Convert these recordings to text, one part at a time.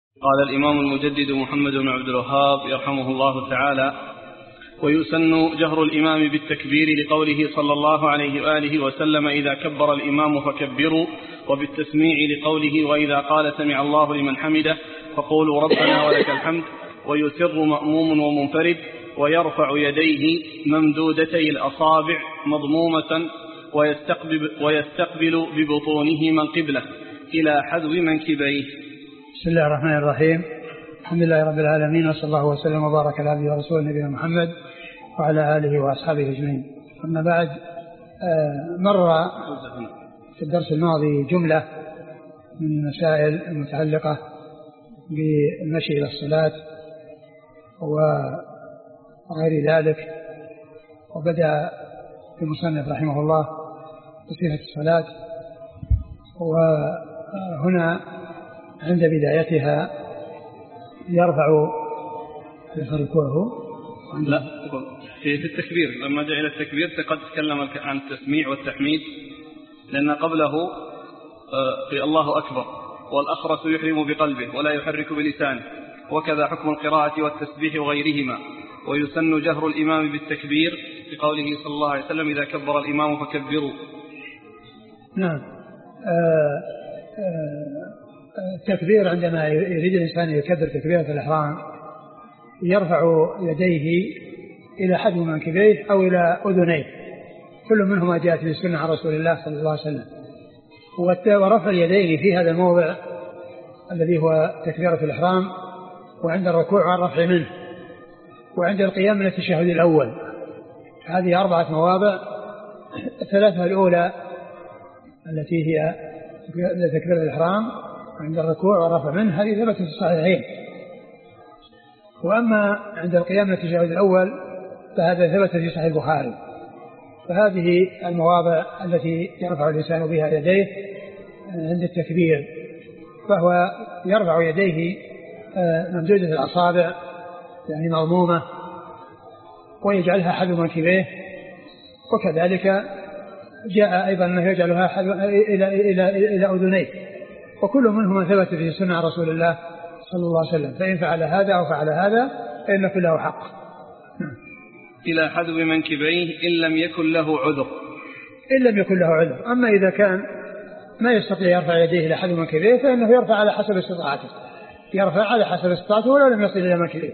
قال الإمام المجدد محمد بن عبد الوهاب يرحمه الله تعالى: ويسن جهر الإمام بالتكبير لقوله صلى الله عليه وآله وسلم: إذا كبر الإمام فكبروا، وبالتسميع لقوله: وإذا قال سمع الله لمن حمده فقولوا ربنا ولك الحمد. ويسر مأموم ومنفرد، ويرفع يديه ممدودتي الأصابع مضمومة، ويستقبل ببطونهما القبلة إلى حذو منكبيه. بسم الله الرحمن الرحيم. الحمد لله رب العالمين، وصلى الله وسلم وبارك على عبده ورسوله نبينا محمد وعلى آله وأصحابه أجمعين. أما بعد، مر في الدرس الماضي جملة من المسائل المتعلقة بالمشي إلى الصلاة وغير ذلك، وبدأ المصنف رحمه الله بصفة الصلاة، وهنا عند بدايتها يرفع ركوعه. لا، في التكبير لما جاء إلى التكبير قد تكلم عن التسميع والتحميد، لأن قبله في الله أكبر، والأخرس يحرم بقلبه ولا يحرك بلسانه، وكذا حكم القراءة والتسبيح وغيرهما. ويسن جهر الإمام بالتكبير بقوله صلى الله عليه وسلم: إذا كبر الإمام فكبروا. نعم. التكبير عندما يريد الإنسان يكبر تكبيرة الإحرام يرفع يديه إلى حذو منكبيه أو إلى أذنيه، كل منهما جاءت في السنة عن رسول الله صلى الله عليه وسلم. ورفع اليدين في هذا الموضع الذي هو تكبيرة الإحرام، وعند الركوع والرفع منه، وعند القيام من التشهد الأول. هذه 4 مواضع، 3 الأولى التي هي تكبيرة الإحرام عند الركوع والرفع منه، هذه ثبتت في الصحيحين. وأما عند القيام من التشهد الأول فهذا ثبت في صحيح البخاري. فهذه المواضع التي يرفع الإنسان بها يديه عند التكبير، فهو يرفع يديه ممدودة الأصابع يعني مضمومة، ويجعلها حذو منكبيه، وكذلك جاء أيضا أنه يجعلها حذو إلى أذنيه، وكل منهما ثبت في سنة عن رسول الله صلى الله عليه وسلم. فإن فعل هذا أو فعل هذا فإن كله حق. إلى حذو منكبيه إن لم يكن له عذر. إن لم يكن له عذر. أما إذا كان ما يستطيع يرفع يديه إلى حذو منكبيه فإنه يرفع على حسب استطاعته، يرفع على حسب استطاعته ولو لم يصل إلى منكبيه،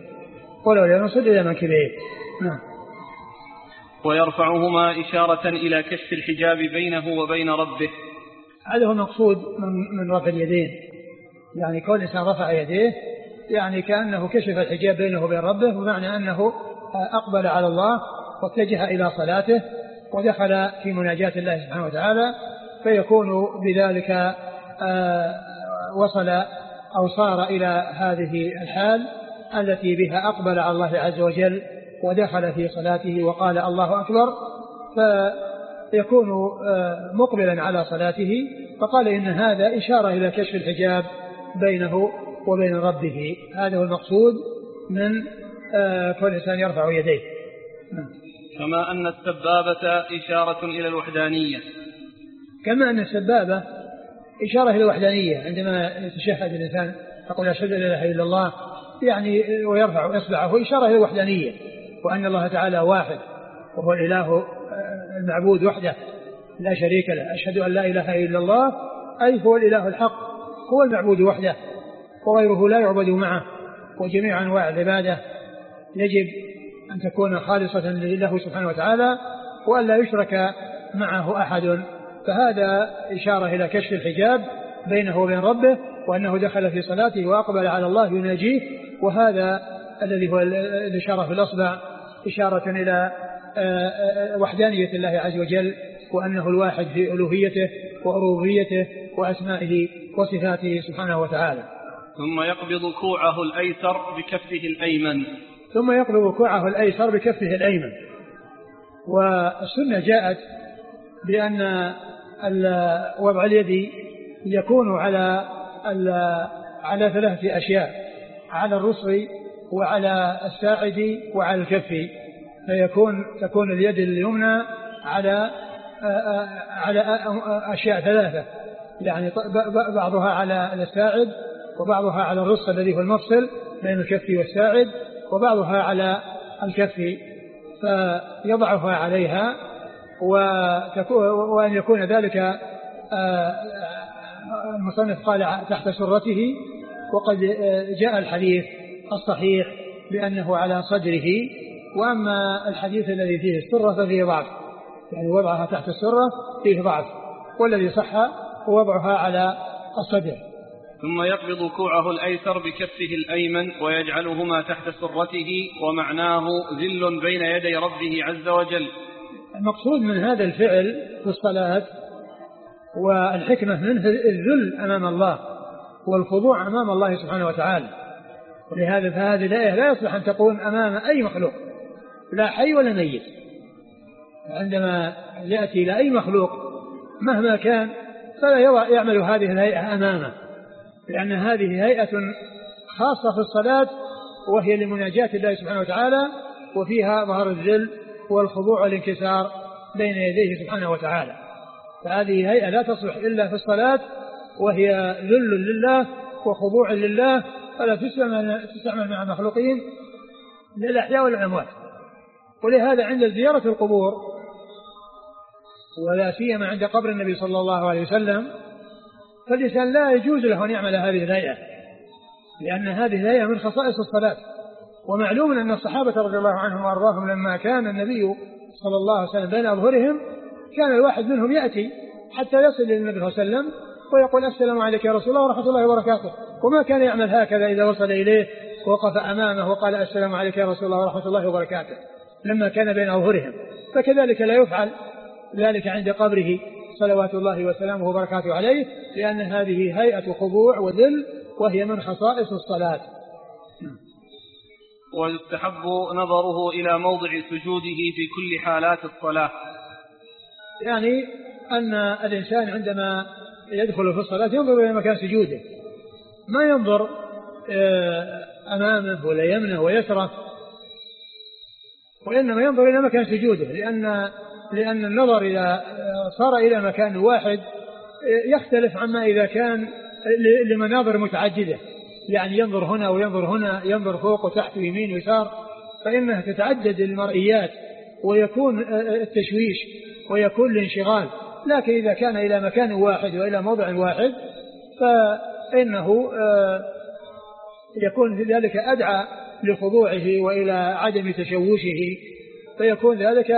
نعم. ويرفعهما إشارة إلى كشف الحجاب بينه وبين ربه. هذا هو المقصود من رفع اليدين، يعني كل إنسان رفع يديه يعني كأنه كشف الحجاب بينه وبين ربه، بمعنى أنه أقبل على الله واتجه إلى صلاته ودخل في مناجاة الله سبحانه وتعالى، فيكون بذلك وصل أو صار إلى هذه الحال التي بها أقبل على الله عز وجل ودخل في صلاته وقال الله أكبر، فيكون مقبلا على صلاته. فقال إن هذا إشارة إلى كشف الحجاب بينه وبين ربه. هذا هو المقصود من كل إنسان يرفع يديه. كما أن السبابة إشارة إلى الوحدانية. كما أن السبابة إشارة إلى الوحدانية، عندما يتشهد الإنسان يقول أشهد أن لا إله إلا الله يعني ويرفع إصبعه إشارة إلى الوحدانية، وأن الله تعالى واحد وهو الإله المعبود وحده لا شريك له. أشهد أن لا إله إلا الله أي هو الإله الحق، هو المعبود وحده وغيره لا يعبد معه، وجميع أنواع العبادة يجب أن تكون خالصة لله سبحانه وتعالى وأن لا يشرك معه أحد. فهذا إشارة إلى كشف الحجاب بينه وبين ربه، وأنه دخل في صلاته وأقبل على الله يناجيه. وهذا الذي هو الإشارة في الأصبع إشارة إلى وحدانية الله عز وجل، وأنه الواحد في ألوهيته وربوبيته وأسمائه وصفاته سبحانه وتعالى. ثم يقبض كوعه الأيسر بكفه الأيمن. والسنة جاءت بأن وضع اليد يكون على 3 أشياء: على الرسغ وعلى الساعد وعلى الكف. تكون اليد اليمنى على أشياء 3، يعني بعضها على الساعد وبعضها على الرص الذي هو المفصل بين الكف والساعد، وبعضها على الكف، فيضعها عليها، وأن يكون ذلك المصنف قال تحت سرته، وقد جاء الحديث الصحيح بأنه على صدره، وأما الحديث الذي فيه السرة ففيه ضعف، يعني وضعها تحت السرة فيه ضعف، والذي صح هو وضعها على الصدر. ثم يقبض كوعه الأيسر بكفه الأيمن ويجعلهما تحت سرته، ومعناه ذل بين يدي ربه عز وجل. المقصود من هذا الفعل في الصلاة والحكمة منه الذل أمام الله والخضوع أمام الله سبحانه وتعالى. ولهذا فهذه الآية لا يصلح أن تكون أمام أي مخلوق، لا حي ولا ميت. عندما يأتي إلى أي مخلوق مهما كان فلا يعمل هذه الهيئة أمامه، لأن هذه هيئة خاصة في الصلاة، وهي لمناجاة الله سبحانه وتعالى، وفيها ظهر الذل والخضوع والانكسار بين يديه سبحانه وتعالى. فهذه هيئة لا تصلح إلا في الصلاة، وهي ذل لله وخضوع لله، فلا تستعمل مع المخلوقين للأحياء والأموات. ولهذا عند زيارة القبور، ولا سيما عند قبر النبي صلى الله عليه وسلم، فالإنسان لا يجوز له أن يعمل هذه الهيئة، لأن هذه الهيئة من خصائص الصلاة. ومعلوم أن الصحابة رضي الله عنهم وأرضاهم لما كان النبي صلى الله عليه وسلم بين أظهرهم كان الواحد منهم يأتي حتى يصل إلى النبي صلى الله عليه وسلم ويقول السلام عليك يا رسول الله ورحمة الله وبركاته، وما كان يعمل هكذا إذا وصل إليه ووقف أمامه وقال السلام عليك يا رسول الله ورحمة الله وبركاته لما كان بين أظهرهم. فكذلك لا يفعل ذلك عند قبره صلوات الله وسلامه وبركاته عليه، لأن هذه هيئة خضوع وذل، وهي من خصائص الصلاة. ويستحب نظره إلى موضع سجوده في كل حالات الصلاة، يعني أن الإنسان عندما يدخل في الصلاة ينظر إلى مكان سجوده، ما ينظر أمامه ولا يمنه ويسره، وإنما ينظر إلى مكان سجوده، لأن النظر إذا صار إلى مكان واحد يختلف عما إذا كان لمناظر متعددة، يعني ينظر هنا وينظر هنا، ينظر فوق وتحت ويمين ويسار، فإنها تتعدد المرئيات ويكون التشويش ويكون الانشغال. لكن إذا كان إلى مكان واحد وإلى موضع واحد فإنه يكون ذلك أدعى لخضوعه وإلى عدم تشوشه، فيكون ذلك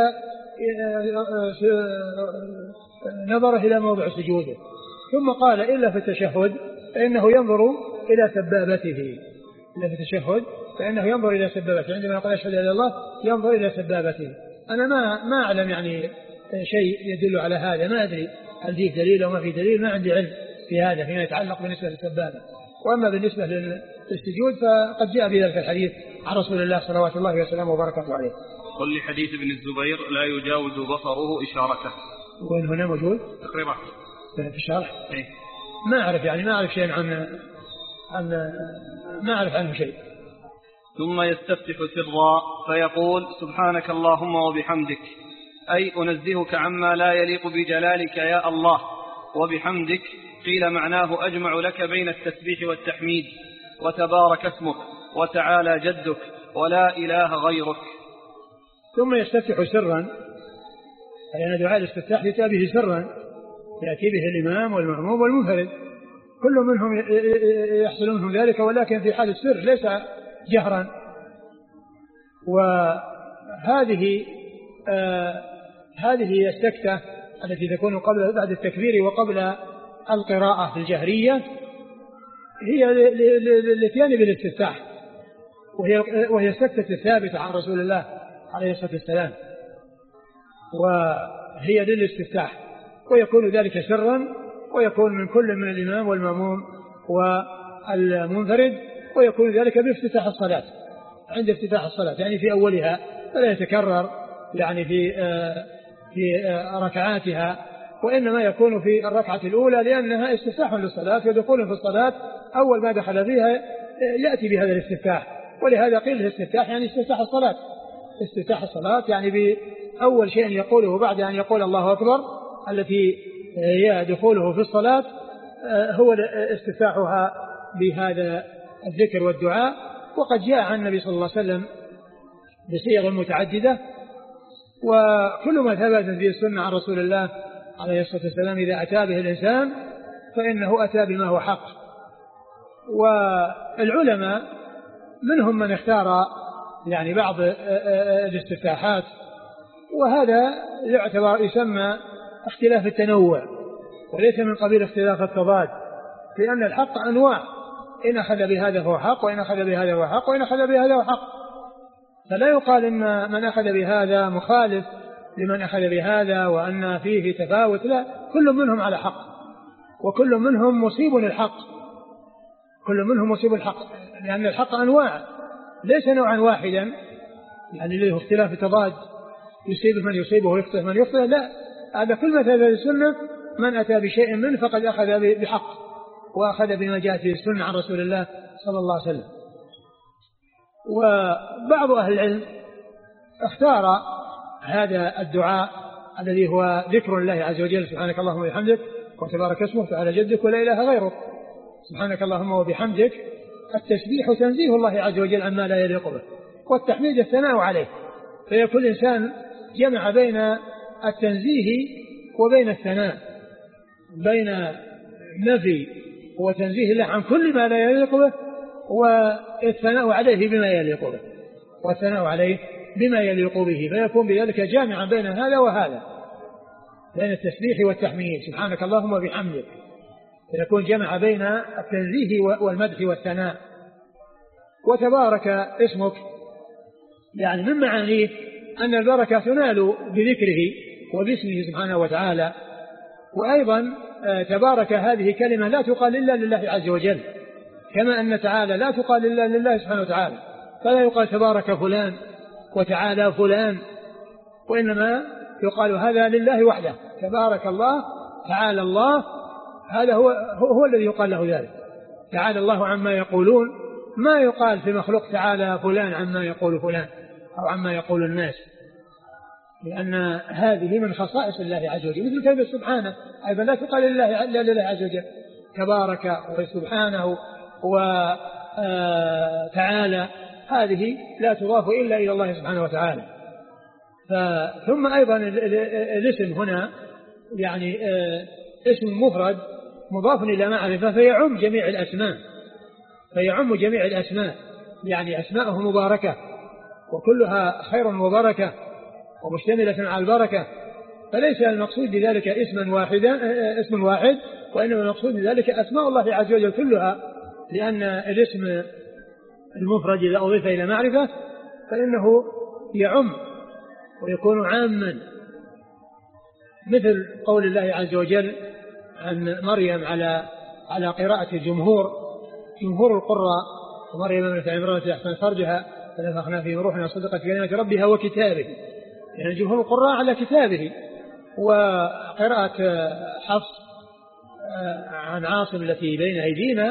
نظره إلى موضع سجوده. ثم قال إلا في التشهد فإنه ينظر إلى سبابته، إلا في التشهد فإنه ينظر إلى سبابته، عندما يقول أشهد أن لا إله إلا الله ينظر إلى سبابته. أنا ما أعلم يعني شيء يدل على هذا، ما أدري هل فيه دليل أو ما فيه دليل، ما عندي علم في هذا فيما يتعلق بالنسبة للسبابة. وأما بالنسبة للسجود فقد جاء بذلك الحديث عن رسول الله صلوات الله وسلامه وبركاته عليه. قل لحديث ابن الزبير لا يجاوز بصره إشارته، وين هنا موجود؟ تقريبا في الشرح. إيه؟ ما أعرف يعني ما أعرف شيء عن ما أعرف عنه شيء. ثم يستفتح سرا فيقول سبحانك اللهم وبحمدك، أي أنزهك عما لا يليق بجلالك يا الله وبحمدك. قيل معناه أجمع لك بين التسبيح والتحميد، وتبارك اسمك وتعالى جدك ولا إله غيرك. ثم يستفتح سرا، لأن دعاء الاستفتاح يأتي به سرا، يأتي به الإمام والمأموم والمنفرد، كل منهم يحصل منهم ذلك، ولكن في حال السر ليس جهرا. وهذه هذه السكتة التي تكون بعد التكبير وقبل القراءة الجهرية هي الاتيان بالاستفتاح، وهي السكتة الثابتة عن رسول الله عليه الصلاة والسلام، وهي للاستفتاح، ويكون ذلك سرا، ويكون من كل من الإمام والمأموم والمنفرد، ويكون ذلك بافتتاح الصلاة، عند افتتاح الصلاة يعني في أولها، فلا يتكرر يعني في ركعاتها، وإنما يكون في الركعة الأولى، لأنها استفتاح للصلاة ودخول في الصلاة، أول ما دخل فيها يأتي بهذا الاستفتاح، ولهذا قيل الاستفتاح يعني استفتاح الصلاة. استفتاح الصلاة يعني بأول شيء يقوله بعد أن يقول الله أكبر، التي هي دخوله في الصلاة، هو استفتاحها بهذا الذكر والدعاء. وقد جاء عن النبي صلى الله عليه وسلم بصيغ متعددة، وكل ما ثبت في السنة عن رسول الله عليه الصلاة والسلام إذا أتى به الإنسان فإنه أتى بما هو حق. والعلماء منهم من اختار يعني بعض الاستفتاحات، وهذا يعتبر يسمى اختلاف التنوع وليس من قبيل اختلاف التضاد، لأن الحق أنواع، إن أخذ بهذا فهو حق، وإن أخذ بهذا فهو حق، وإن أخذ بهذا فهو حق. فلا يقال إن من أخذ بهذا مخالف لمن أخذ بهذا وأن فيه تفاوت، لا، كل منهم على حق وكل منهم مصيب الحق، كل منهم مصيب الحق، لأن الحق أنواع ليس نوعا واحدا يعني له اختلاف تضاد يصيب من يصيبه ويخطئ من يخطئ، لا، هذا كل ما ثبت السنة من أتى بشيء منه فقد أخذ بحق وأخذ بما جاءت به السنة عن رسول الله صلى الله عليه وسلم. وبعض أهل العلم اختار هذا الدعاء الذي هو ذكر الله عز وجل، سبحانك اللهم وبحمدك وتبارك اسمك وتعالى جدك ولا إله غيرك. سبحانك اللهم وبحمدك التسبيح تنزيه الله عز وجل عما لا يليق به، والتحميد الثناء عليه، فيكون الإنسان جمع بين التنزيه وبين الثناء، بين نفي وتنزيه الله عن كل ما لا يليق به والثناء عليه بما يليق به، والثناء عليه بما يليق به، فيكون بذلك جامعا بين هذا وهذا، بين التسبيح والتحميد سبحانك اللهم وبحمدك، فيكون جمع بين التنزيه والمدح والثناء. وتبارك اسمك يعني من معانيه أن البركة تنال بذكره وباسمه سبحانه وتعالى. وأيضا تبارك هذه كلمة لا تقال إلا لله عز وجل، كما أن تعالى لا تقال إلا لله سبحانه وتعالى، فلا يقال تبارك فلان وتعالى فلان، وإنما يقال هذا لله وحده، تبارك الله تعالى الله، هذا هو الذي يقال له ذلك. تعالى الله عما يقولون، ما يقال في مخلوق تعالى فلان عما يقول فلان أو عما يقول الناس، لأن هذه من خصائص الله عز وجل، مثل كلمة سبحانه أيضا لا تقال إلا لله عز وجل، تبارك وسبحانه وتعالى هذه لا تضاف إلا إلى الله سبحانه وتعالى. ثم أيضا الاسم هنا يعني اسم مفرد مضاف إلى معرفة فيعم جميع الأسماء، فيعم جميع الأسماء، يعني أسماءه مباركة وكلها خير وبركة ومشتملة على البركة، فليس المقصود بذلك اسم واحد، وإنما المقصود بذلك أسماء الله عز وجل كلها، لأن الاسم المفرد إذا أضيف إلى معرفة فإنه يعم ويكون عاما، مثل قول الله عز وجل عن مريم على قراءة جمهور القراء، ومريم ابنة عمران أحسنت فرجها فنفخنا فيه من روحنا صدقت بكلمات ربها وكتابه، يعني جمهور القراء على كتابه. وقراءة حفص عن عاصم التي بين أيدينا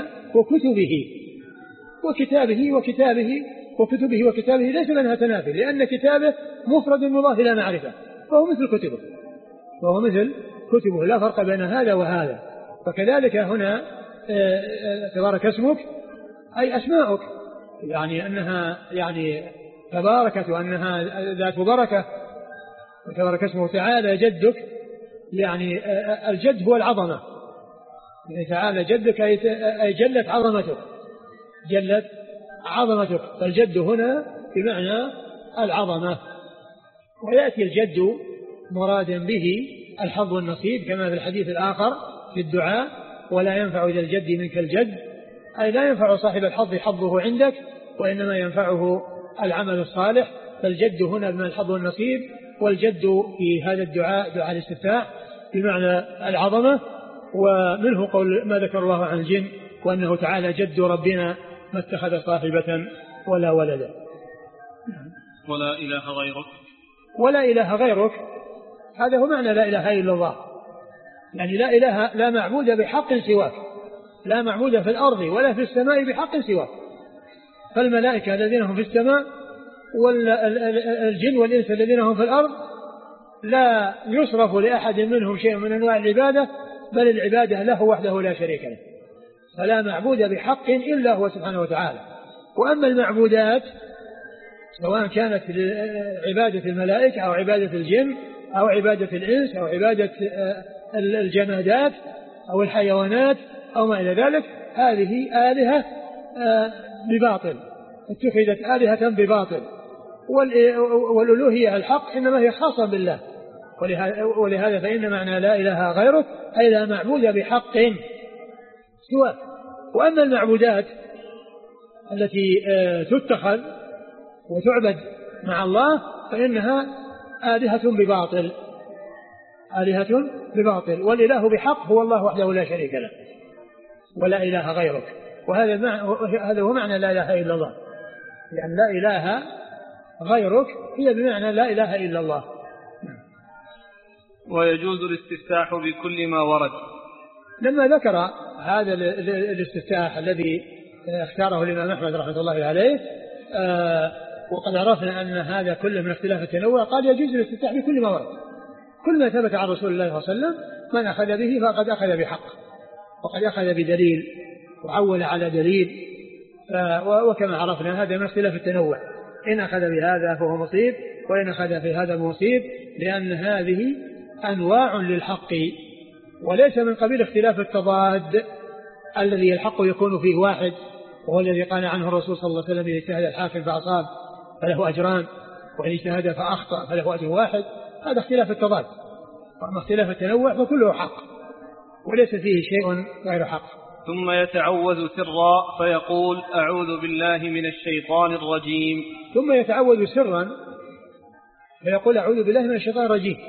وكتابه ليس لها تنافي، لأن كتابه مفرد مضاف إلى معرفة، فهو مثل كتبه لا فرق بين هذا وهذا. فكذلك هنا تبارك اسمك أي أسماؤك، يعني أنها يعني تباركت وأنها ذات بركة. وتبارك اسمه تعالى جدك، يعني الجد هو العظمة، يعني تعالى جدك أي جلت عظمتك، فالجد هنا بمعنى العظمة. ويأتي الجد مرادا به الحظ والنصيب، كما في الحديث الآخر في الدعاء ولا ينفع ذا الجد منك الجد، أي لا ينفع صاحب الحظ حظه عندك، وإنما ينفعه العمل الصالح. فالجد هنا بمعنى الحظ والنصيب، والجد في هذا الدعاء دعاء الاستفتاح بمعنى العظمة. ومنه قول ما ذكر الله عن الجن وأنه تعالى جد ربنا ما اتخذ صاحبة ولا ولدا. ولا إله غيرك هذا هو معنى لا إله إلا الله، يعني لا معبود بحق سواك، لا معبود في الأرض ولا في السماء بحق سواك. فالملائكة الذين هم في السماء والجن والإنس الذين هم في الأرض لا يصرف لأحد منهم شيء من أنواع العبادة، بل العبادة له وحده لا شريك له فلا معبود بحق إلا هو سبحانه وتعالى. وأما المعبودات سواء كانت عبادة الملائكة أو عبادة الجن أو عبادة الإنس أو عبادة الجمادات أو الحيوانات أو ما إلى ذلك، هذه آلهة بباطل، اتخذت آلهة بباطل. والألوهية الحق إنما هي خاصة بالله، ولهذا فإن معنى لا إله غيره أي لا معبود بحق سواه. وأما المعبودات التي تتخذ وتعبد مع الله فإنها آلهة بباطل، آلهة بباطل. والإله بحق هو الله وحده لا شريك له ولا إله غيرك. وهذا هو معنى لا إله إلا الله، يعني لا إله غيرك هي بمعنى لا إله إلا الله. ويجوز الاستفتاح بكل ما ورد. لما ذكر هذا الاستفتاح الذي اختاره الإمام أحمد رحمة الله عليه، وقد عرفنا أن هذا كله من اختلاف التنوع، قال يجوز الاستفتاح بكل ما ورد، كل ما ثبت عن رسول الله صلى الله عليه وسلم من أخذ به فقد أخذ بحق، وقد أخذ بدليل وعول على دليل. وكما عرفنا هذا من اختلاف التنوع، إن أخذ بهذا فهو مصيب وإن أخذ بهذا مصيب، لأن هذه أنواع للحق وليس من قبيل اختلاف التضاد الذي الحق يكون فيه واحد، وهو الذي قال عنه الرسول صلى الله عليه وسلم: إذا اجتهد الحاكم فأصاب فله أجران، وإن اجتهد فأخطأ فله أجر واحد. هذا اختلاف التضاد. وأما اختلاف التنوع فكله حق وليس فيه شيء غير حق. ثم يتعوذ سرا فيقول: أعوذ بالله من الشيطان الرجيم. ثم يتعوذ سرا فيقول: أعوذ بالله من الشيطان الرجيم.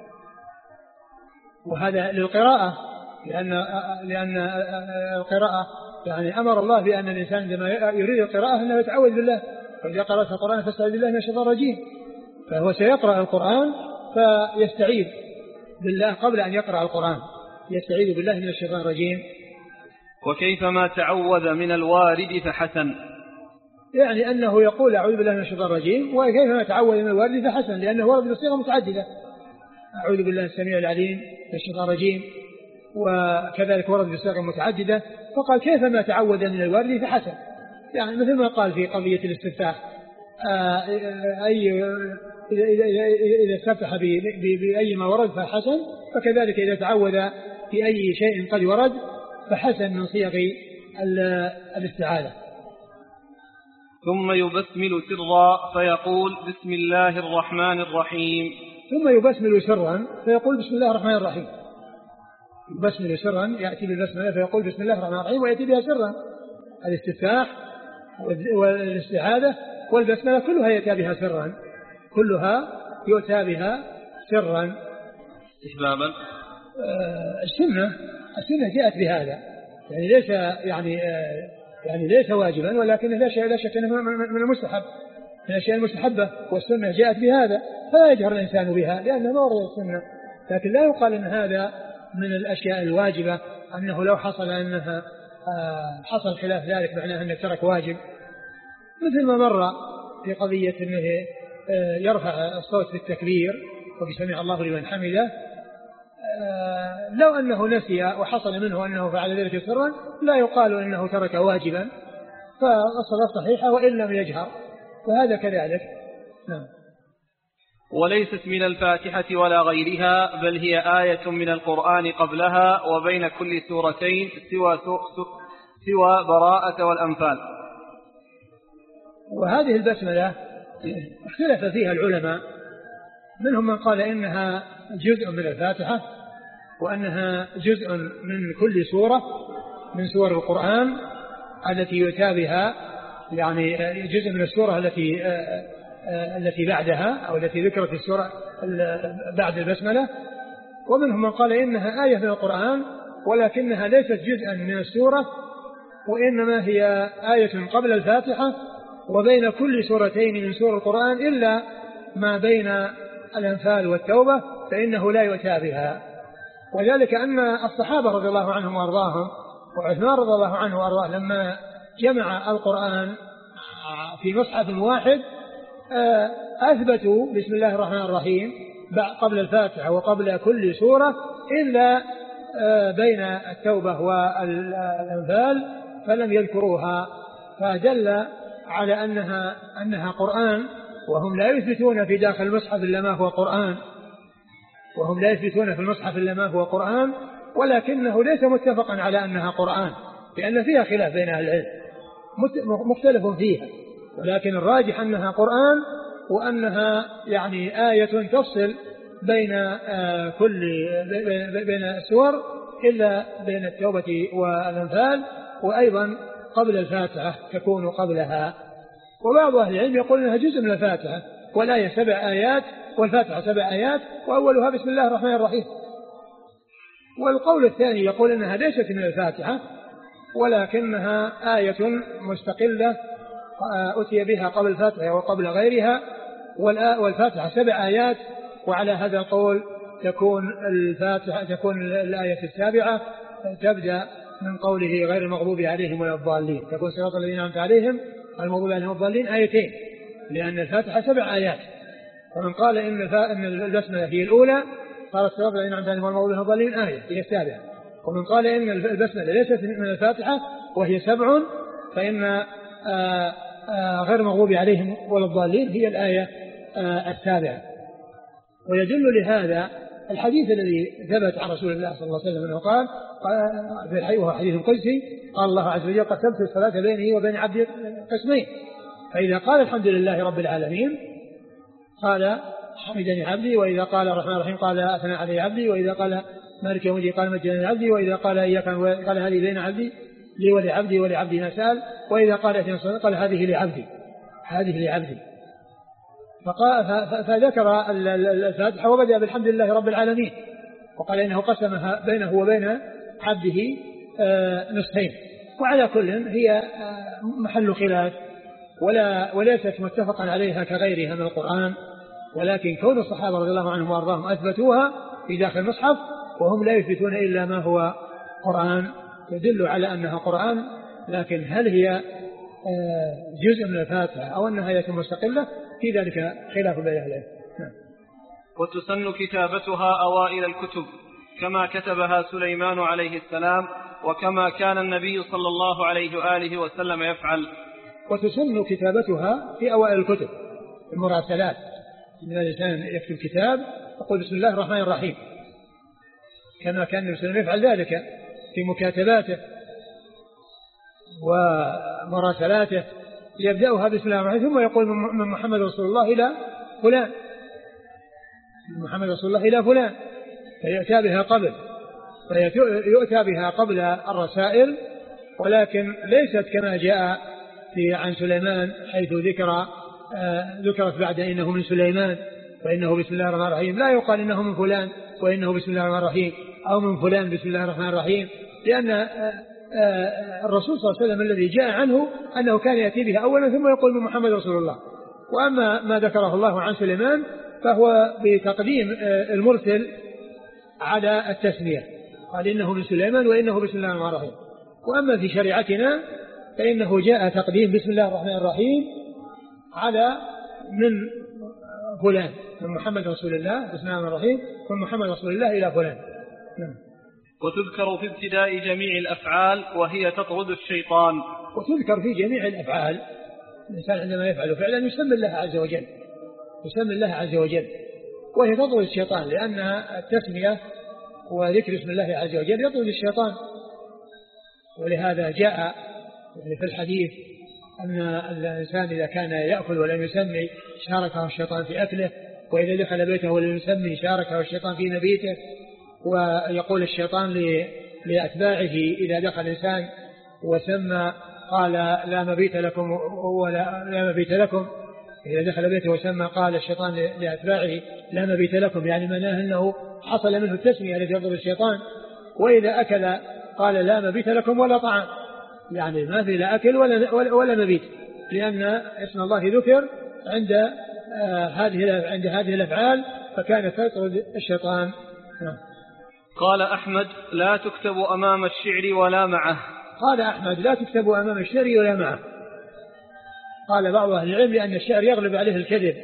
وهذا للقراءة، لأن القراءة يعني أمر الله بأن الإنسان عندما يريد القراءة أنه يتعوذ بالله، وإذا قرأت القرآن فاستعذ بالله من الشيطان الرجيم. فهو سيقرأ القرآن فيستعيذ بالله قبل أن يقرأ القرآن، يستعيذ بالله من الشيطان الرجيم. وكيفما تعوذ من الوارد فحسن، يعني أنه يقول: أعوذ بالله من الشيطان الرجيم، وكيفما تعوذ من الوارد فحسن، لأنه ورد بصيغة متعددة: أعوذ بالله السميع العليم من الشيطان الرجيم، وكذلك ورد بصيغة متعددة. فقال: كيفما تعوذ من الوارد فحسن، يعني مثل ما قال في قضية الاستفتاح: إذا استفتح بأي ما ورد فحسن، فكذلك إذا تعوذ في أي شيء قد ورد فحسن من صيغ الاستعاذة. ثم يبسمل سرا فيقول: بسم الله الرحمن الرحيم. ثم يبسمل سرا فيقول: بسم الله الرحمن الرحيم. يبسمل سرا، يأتي بالبسملة فيقول: بسم الله الرحمن الرحيم، ويأتي بها سرا. الاستفتاح والاستعاذة والبسملة كلها يأتي بها سرا، كلها يؤتى بها سرا. استحبابا السنة جاءت بهذا، يعني ليس يعني ليس واجبا، ولكن لا شك أنه من المستحب، من الأشياء المستحبة، والسنة جاءت بهذا، فلا يجهر الإنسان بها لأنه ما ورد السنة. لكن لا يقال أن هذا من الأشياء الواجبة، أنه لو حصل أنها حصل خلاف ذلك معناه أنه ترك واجب، مثل ما مر في قضية أنه يرفع الصوت في التكبير وبسمع الله لمن حمده. لو أنه نسي وحصل منه أنه فعل ذلك سرا لا يقال أنه ترك واجبا، فالصلاة صحيحة وإن لم يجهر، وهذا كذلك. نعم. وليست من الفاتحة ولا غيرها، بل هي آية من القرآن قبلها وبين كل سورتين سوى براءة والأنفال. وهذه البسملة اختلف فيها العلماء، منهم من قال إنها جزء من الفاتحة، وأنها جزء من كل سورة من سور القرآن التي يتابعها، يعني جزء من السورة التي بعدها أو التي ذكرت السورة بعد البسملة. ومنهم من قال إنها آية من القرآن ولكنها ليست جزءا من السورة، وإنما هي آية قبل الفاتحة وبين كل سورتين من سور القرآن إلا ما بين الأنفال والتوبة فإنه لا يؤتى بها. وذلك أن الصحابة رضي الله عنهم وأرضاهم وعثمان رضي الله عنه وأرضاه لما جمع القرآن في مصحف واحد أثبتوا بسم الله الرحمن الرحيم قبل الفاتحة وقبل كل سورة إلا بين التوبة والأنفال فلم يذكروها، فدل على أنها قرآن، وهم لا يثبتون في داخل المصحف إلا ما هو قرآن، وهم لا يثبتون في المصحف إلا ما هو قرآن، ولكنه ليس متفقا على أنها قرآن، لأن فيها خلاف بين أهل العلم مختلف فيها، ولكن الراجح أنها قرآن، وأنها يعني آية تفصل بين السور إلا بين التوبة والأنفال، وأيضا قبل الفاتحة تكون قبلها. وبعض أهل العلم يقول أنها جزء من الفاتحة، والآية 7 آيات والفاتحة 7 آيات، وأولها بسم الله الرحمن الرحيم. والقول الثاني يقول أنها ليست من الفاتحة، ولكنها آية مستقلة أتي بها قبل الفاتحة وقبل غيرها، والفاتحة 7 آيات، وعلى هذا القول تكون الآية 7 تبدأ من قوله غير المغضوب عليهم ولا الضالين، تكون صراط الذين أنعمت عليهم المغضوب عليهم الضالين آيتين، لأن الفاتحة 7 آيات. ومن قال إن البسملة هي الأولى قال صراط الذين أنعمت عليهم المغضوب عليهم الضالين آية هي 7. ومن قال إن البسملة ليست من الفاتحة وهي 7 فإن غير المغضوب عليهم ولا الضالين هي الآية 7. ويدل لهذا الحديث الذي ثبت عن رسول الله صلى الله عليه وسلم أنه قال في الحديث وهو حديث قدسي قال الله عز وجل قسمت الصلاة بيني وبين عبدي قسمين، فإذا قال الحمد لله رب العالمين قال حمدني عبدي، وإذا قال الرحمن الرحيم قال أثنى علي عبدي، وإذا قال مالك يوم الدين قال مجدني عبدي، وإذا قال إياك قال هذه بين عبدي لي ولعبدي ولعبدي ما سأل، وإذا قال قال هذه لعبدي. فذكر الفاتحة وبدأ بالحمد لله رب العالمين، وقال إنه قسمها بينه وبين عبده نصفين. وعلى كل هي محل خلاف وليست متفقا عليها كغيرها من القرآن، ولكن كون الصحابة رضي الله عنهم وارضاهم أثبتوها في داخل المصحف وهم لا يثبتون إلا ما هو قرآن يدل على أنها قرآن. لكن هل هي جزء من الفاتحة أو أنها آية مستقلة في ذلك خلاف بين أهل العلم. وتسن كتابتها أوائل الكتب كما كتبها سليمان عليه السلام، وكما كان النبي صلى الله عليه وآله وسلم يفعل. وتسن كتابتها في أوائل الكتب المراسلات، إن الإنسان يكتب كتاب يقول بسم الله الرحمن الرحيم، كما كان النبي صلى الله عليه وسلم يفعل ذلك في مكاتباته ومراسلاته، يبدأها بسم الله الرحمن الرحيم ثم يقول من محمد رسول الله إلى فلان، من محمد رسول الله إلى فلان، فيؤتى بها قبل الرسائل، ولكن ليست كما جاء عن سليمان حيث ذكرت بعد إنه من سليمان وإنه بسم الله الرحمن الرحيم، لا يقال إنه من فلان وإنه بسم الله الرحمن الرحيم أو من فلان بسم الله الرحمن الرحيم، لأن الرسول صلى الله عليه وسلم الذي جاء عنه أنه كان يأتي بها أولا ثم يقول من محمد رسول الله. وأما ما ذكره الله عن سليمان فهو بتقديم المرسل على التسمية، قال إنه من سليمان وإنه بسم الله الرحمن الرحيم. وأما في شريعتنا فإنه جاء تقديم بسم الله الرحمن الرحيم على من فلان، من محمد رسول الله بسم الله الرحمن الرحيم من محمد رسول الله إلى فلان. وتذكر في ابتداء جميع الأفعال وهي تطرد الشيطان. وتذكر في جميع الأفعال، الإنسان عندما يفعل فعلا يسمي الله عز وجل، وهي تطرد الشيطان، لأن التسمية وذكر اسم الله عز وجل يطرد الشيطان. ولهذا جاء في الحديث أن الإنسان إذا كان يأكل ولم يسمي شاركه الشيطان في أكله، وإذا دخل بيته ولم يسمي شاركه الشيطان في مبيته. ويقول الشيطان لأتباعه إذا دخل الإنسان وسمى قال لا مبيت لكم لا مبيت لكم، إذا دخل بيته وسمى قال الشيطان لأتباعه لا مبيت لكم، يعني معناه أنه حصل منه التسمية التي يضر الشيطان. وإذا أكل قال لا مبيت لكم ولا طعام، يعني ما في لا أكل ولا مبيت، لأن اسم الله ذكر عند هذه الأفعال، فكانت تطرد الشيطان. قال أحمد لا تكتب أمام الشعر ولا معه. قال أحمد لا تكتب أمام الشعر ولا معه. قال بعض أهل العلم لأن الشعر يغلب عليه الكذب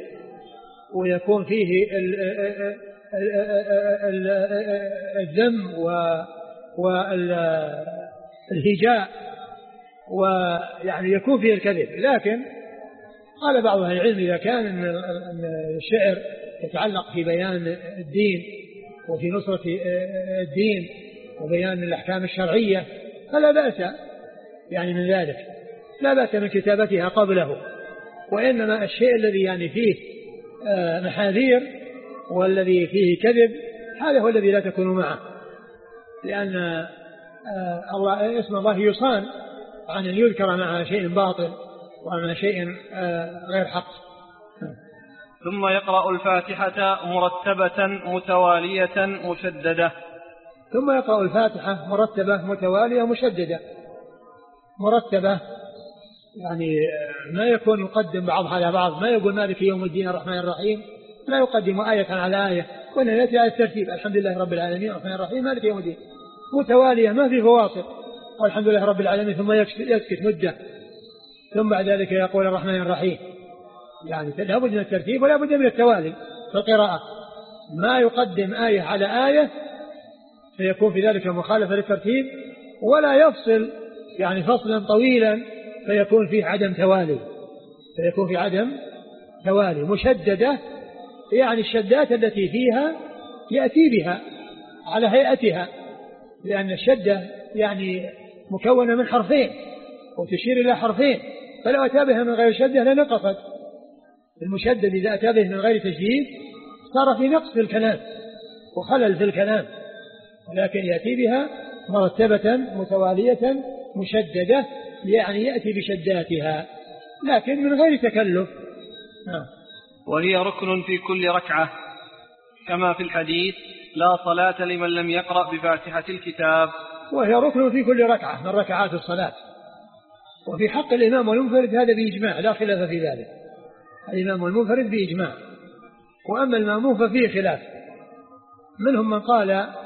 ويكون فيه الذم والهجاء، ويعني يكون فيه الكذب. لكن قال بعض أهل العلم إذا كان أن الشعر يتعلق في بيان الدين وفي نصرة الدين وبيان الأحكام الشرعية فلا بأس يعني من ذلك، لا بأس من كتابتها قبله. وإنما الشيء الذي يعني فيه محاذير والذي فيه كذب هذا هو الذي لا تكون معه، لأن اسم الله يصان عن أن يذكر مع شيء باطل ومع شيء غير حق. ثم يقرأ الفاتحة مرتبة متوالية مشددة. ثم يقرأ الفاتحة مرتبة متوالية مشددة. مرتبة يعني ما يكون يقدم بعضها على بعض، ما يقول مالك يوم الدين الرحمن الرحيم لا يقدم آية على آية، وإنما يأتي على الترتيب الحمد لله رب العالمين الرحمن الرحيم مالك يوم الدين، متوالية ما في فواصل، والحمد لله رب العالمين ثم يسكت مدة، ثم بعد ذلك يقول الرحمن الرحيم. يعني لا بد من الترتيب ولا بد من التوالي في القراءة، ما يقدم آية على آية فيكون في ذلك مخالفة للترتيب، ولا يفصل يعني فصلا طويلا فيكون فيه عدم توالي، فيكون في عدم توالي. مشددة يعني الشدات التي فيها يأتي بها على هيئتها، لأن الشدة يعني مكونة من حرفين وتشير إلى حرفين، فلو أتى بها من غير شدة لنقصت. المشدد إذا أتى به من غير تشديد صار في نقص في الكلام وخلل في الكلام، لكن يأتي بها مرتبة متوالية مشددة يعني يأتي بشداتها لكن من غير تكلف. وهي ركن في كل ركعة كما في الحديث لا صلاة لمن لم يقرأ بفاتحة الكتاب. وهي ركن في كل ركعة من ركعات الصلاة. وفي حق الإمام والمنفرد هذا بإجماع لا خلاف في ذلك، الإمام والمنفرد بإجماع. وأما المأموم ففيه خلاف، منهم من قال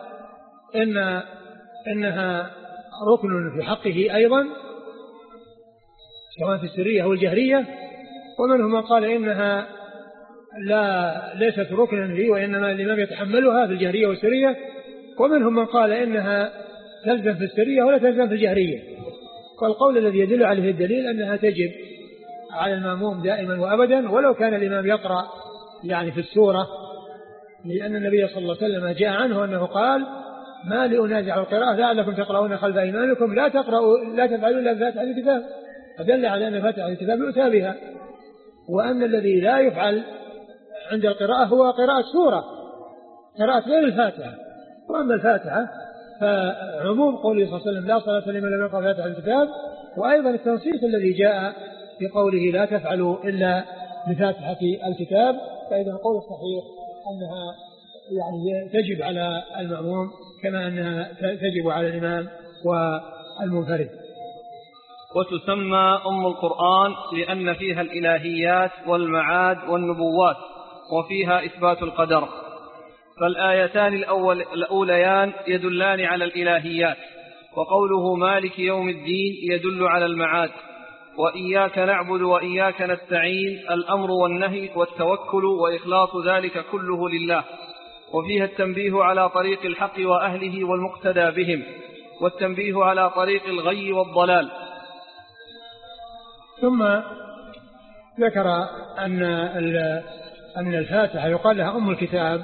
إنها ركن في حقه أيضا سواء في السرية أو الجهرية، ومنهم من قال إنها ليست ركنا فيه وإنما الإمام يتحملها في الجهرية والسرية، ومنهم من قال إنها تلزم في السرية ولا تلزم في الجهرية. والقول الذي يدل عليه الدليل أنها تجب على المأموم دائما وأبدا ولو كان الإمام يقرأ يعني في السورة، لأن النبي صلى الله عليه وسلم جاء عنه أنه قال ما لأنازع القراءة لعلكم تقرؤون خلف إمامكم لا تفعلوا إلا بفاتحة الكتاب، فدل على أن فاتحة الكتاب يؤتى بها، وأن الذي لا يفعل عند القراءة هو قراءة سورة، قراءة غير الفاتحة. وأما الفاتحة فعموم قوله صلى الله عليه وسلم لا صلاة لمن لم يقرأ فاتحة الكتاب، وأيضا التنصيص الذي جاء في قوله لا تفعلوا إلا بفاتحة الكتاب، فإذا القول الصحيح أنها يعني تجب على المأموم كما أنها تجب على الإمام والمنفرد. وتسمى أم القرآن لأن فيها الإلهيات والمعاد والنبوات وفيها إثبات القدر، فالآيتان الأوليان يدلان على الإلهيات، وقوله مالك يوم الدين يدل على المعاد، وإياك نعبد وإياك نستعين الأمر والنهي والتوكل وإخلاص ذلك كله لله، وفيها التنبيه على طريق الحق وأهله والمقتدى بهم، والتنبيه على طريق الغي والضلال. ثم ذكر أن الفاتحة يقال لها أم الكتاب،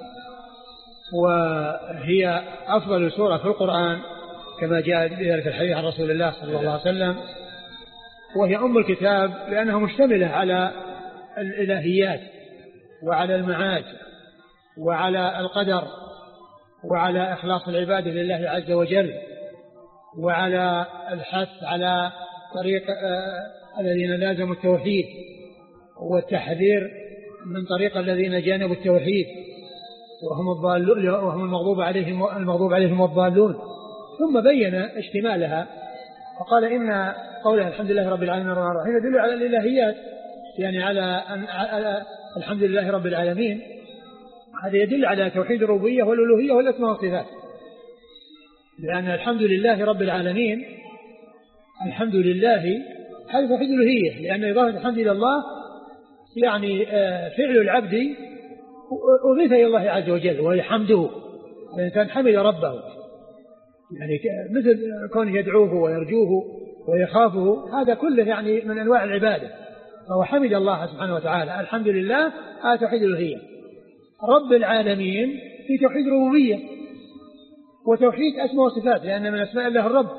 وهي أفضل سورة في القرآن كما جاء بذلك الحديث عن رسول الله صلى الله عليه وسلم. وهي أم الكتاب لأنها مشتملة على الإلهيات وعلى المعاد وعلى القدر وعلى إخلاص العبادة لله عز وجل، وعلى الحث على طريق الذين لازموا التوحيد والتحذير من طريق الذين جانبوا التوحيد وهم المغضوب عليهم والضالون. ثم بين اشتمالها وقال إن قولها الحمد لله رب العالمين الرحمن الرحيم يدل على الإلهيات، يعني على الحمد لله رب العالمين، هذا يدل على توحيد الربوبية والألوهية والأسماء والصفات، لأن الحمد لله رب العالمين الحمد لله هذا توحيد الألوهية، لأن إضافة الحمد إلى الله يعني فعل العبد أضيف إلى الله عز وجل وهي حمده، الإنسان حمد ربه. يعني مثل كونه يدعوه ويرجوه ويخافه، هذا كله يعني من أنواع العبادة. فهو حمد الله سبحانه وتعالى. الحمد لله هذا توحيد الألوهية. رب العالمين في توحيد ربوبية وتوحيد أسماء وصفات، لأن من أسماء الله الرب.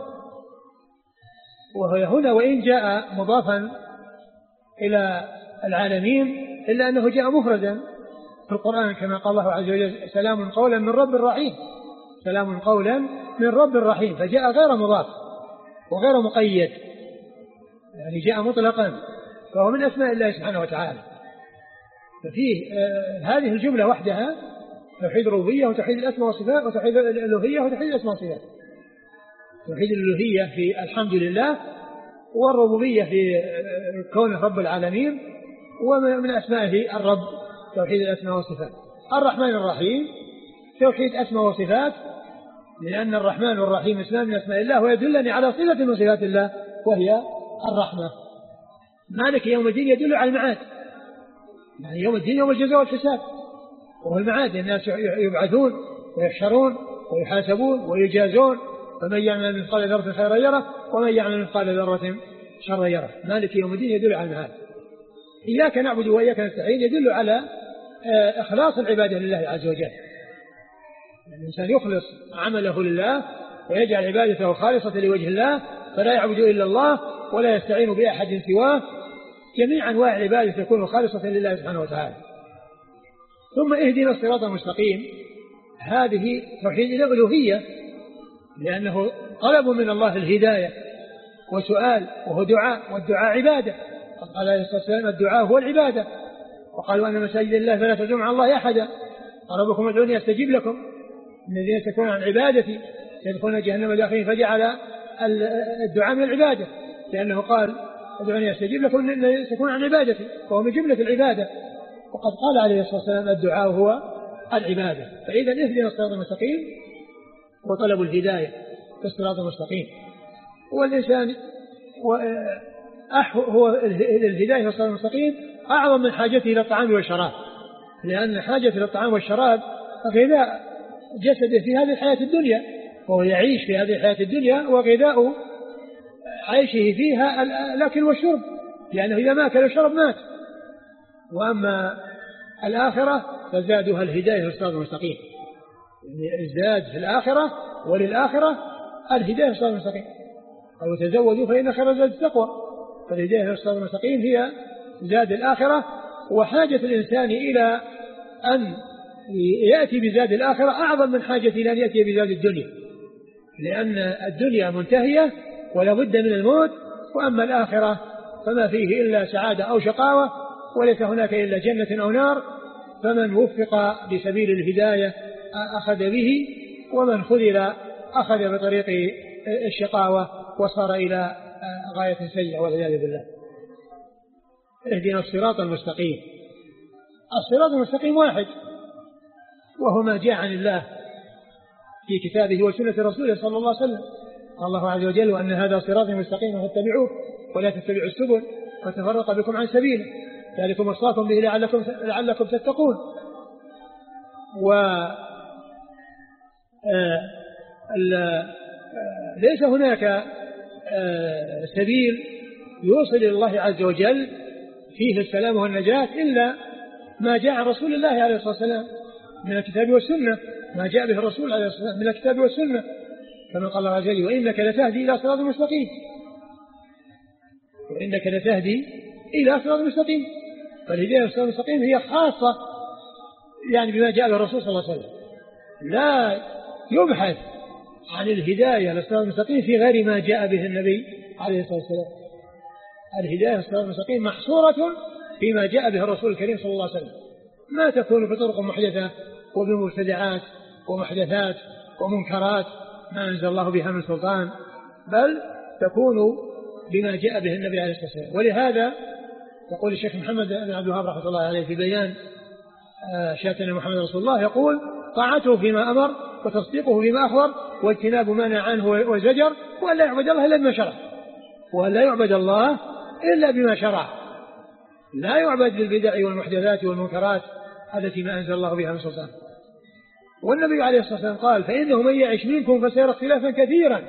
وهو هنا وإن جاء مضافا إلى العالمين إلا أنه جاء مفردا في القرآن كما قال الله عز وجل سلام قولا من رب رحيم، سلام قولا من رب رحيم، فجاء غير مضاف وغير مقيد، يعني جاء مطلقا، فهو من أسماء الله سبحانه وتعالى. ففيه هذه الجملة وحدها توحيد الربوبية وتوحيد الأسماء والصفات وتوحيد الألوهية وتوحيد الأسماء والصفات. توحيد الألوهية في الحمد لله، والربوبية في كونه رب العالمين، ومن أسمائه الرب توحيد الأسماء والصفات. الرحمن الرحيم توحيد أسماء وصفات، لأن الرحمن والرحيم اسمان من أسماء الله ويدلني على صفة من صفات الله وهي الرحمة. مالك يوم الدين يدل على المعاد، يعني يوم الدين يوم الجزاء والحساب، وهو المعاد الناس يبعثون ويحشرون ويحاسبون ويجازون، فمن يعمل مثقال ذرة خيرا يره ومن يعمل مثقال ذرة شرا يره. مالك يوم الدين يدل على المعاد. إياك نعبد وإياك نستعين يدل على إخلاص العبادة لله عز وجل. الإنسان يخلص عمله لله ويجعل عبادته خالصة لوجه الله، فلا يعبد إلا الله ولا يستعين بأحد سواه. جميع أنواع العبادة تكون خالصة لله سبحانه وتعالى. ثم اهدنا الصراط المستقيم، هذه توحيد الألوهية، لأنه طلب من الله الهداية وسؤال وهو دعاء، والدعاء عبادة. قال عليه الصلاة والسلام الدعاء هو العبادة، وقالوا أن مساجد الله فلا تدعوا مع الله أحدا، قال ربكم ادعوني أستجيب لكم، الذين يستكبرون عن عبادتي يدخلون جهنم داخلين، فجعل الدعاء من العبادة، لأنه قال ادعوني أستجيب لكم الذين يستكبرون عن عبادتي، وهو من جملة العبادة. وقد قال عليه الصلاة والسلام الدعاء هو العبادة. فإذا اهدنا الصراط المستقيم وطلب الهداية في الصراط المستقيم. والإنسان هو الهداية في الصراط المستقيم أعظم من حاجته إلى الطعام والشراب، لأن حاجته إلى الطعام والشراب غذاء جسده في هذه الحياة الدنيا، وهو يعيش في هذه الحياة الدنيا، وغذاء عيشه فيها الأكل والشرب، لأنه إذا ما أكل وشرب مات. وأما الآخرة فزادها الهداية في الصراط المستقيم، يعني الزاد في الآخرة وللآخرة الهداية في الصراط المستقيم. قالوا تزودوا فإن خير الزاد التقوى، فالهداية في الصراط المستقيم هي زاد الآخرة، وحاجة الإنسان إلى أن يأتي بزاد الآخرة أعظم من حاجة إلى أن يأتي بزاد الدنيا، لأن الدنيا منتهية ولا بد من الموت، وأما الآخرة فما فيه إلا سعادة أو شقاوة، وليس هناك إلا جنة أو نار، فمن وفق بسبيل الهداية أخذ به، ومن خذل أخذ بطريق الشقاوة وصار إلى غاية سيئة والعياذ بالله. اهدنا الصراط المستقيم. الصراط المستقيم واحد، وهو ما جاء عن الله في كتابه وسنة رسوله صلى الله عليه وسلم. قال الله عز وجل وأن هذا صراطي مستقيما فاتبعوه ولا تتبعوا السبل فتفرق بكم عن سبيله ذلكم وصاكم به لعلكم تتقون. ليس هناك سبيل يوصل إلى الله عز وجل فيه السلام والنجاة إلا ما جاء عن رسول الله عليه الصلاة والسلام من الكتاب والسنة، ما جاء به الرسول عليه الصلاة والسلام من الكتاب والسنة، كما قال الله عز وجل وإنك لتهدي إلى صراط مستقيم، وإنك لتهدي إلى صراط مستقيم. فالهداية إلى صراط مستقيم هي خاصة يعني بما جاء به الرسول صلى الله عليه وسلم، لا يبحث عن الهداية إلى صراط مستقيم في غير ما جاء به النبي عليه الصلاة والسلام. الهداية إلى صراط مستقيم محصورة فيما جاء به الرسول الكريم صلى الله عليه وسلم، ما تكون بطرق محدثة وبمبتدعات ومحدثات ومنكرات ما أنزل الله بها من سلطان، بل تكون بما جاء به النبي عليه الصلاة والسلام. ولهذا يقول الشيخ محمد بن عبد الوهاب رحمه الله عليه في بيان شاتنا محمد رسول الله، يقول طاعته فيما أمر وتصديقه فيما أخبر واجتناب ما نهى عنه وزجر، وأن لا يعبد الله إلا بما شرع، وأن لا يعبد الله إلا بما شرع، لا يعبد بالبدع والمحدثات والمنكرات التي ما أنزل الله بها من سلطان. والنبي عليه الصلاة والسلام قال فإنه من يعش منكم فسيرى اختلافا كثيرا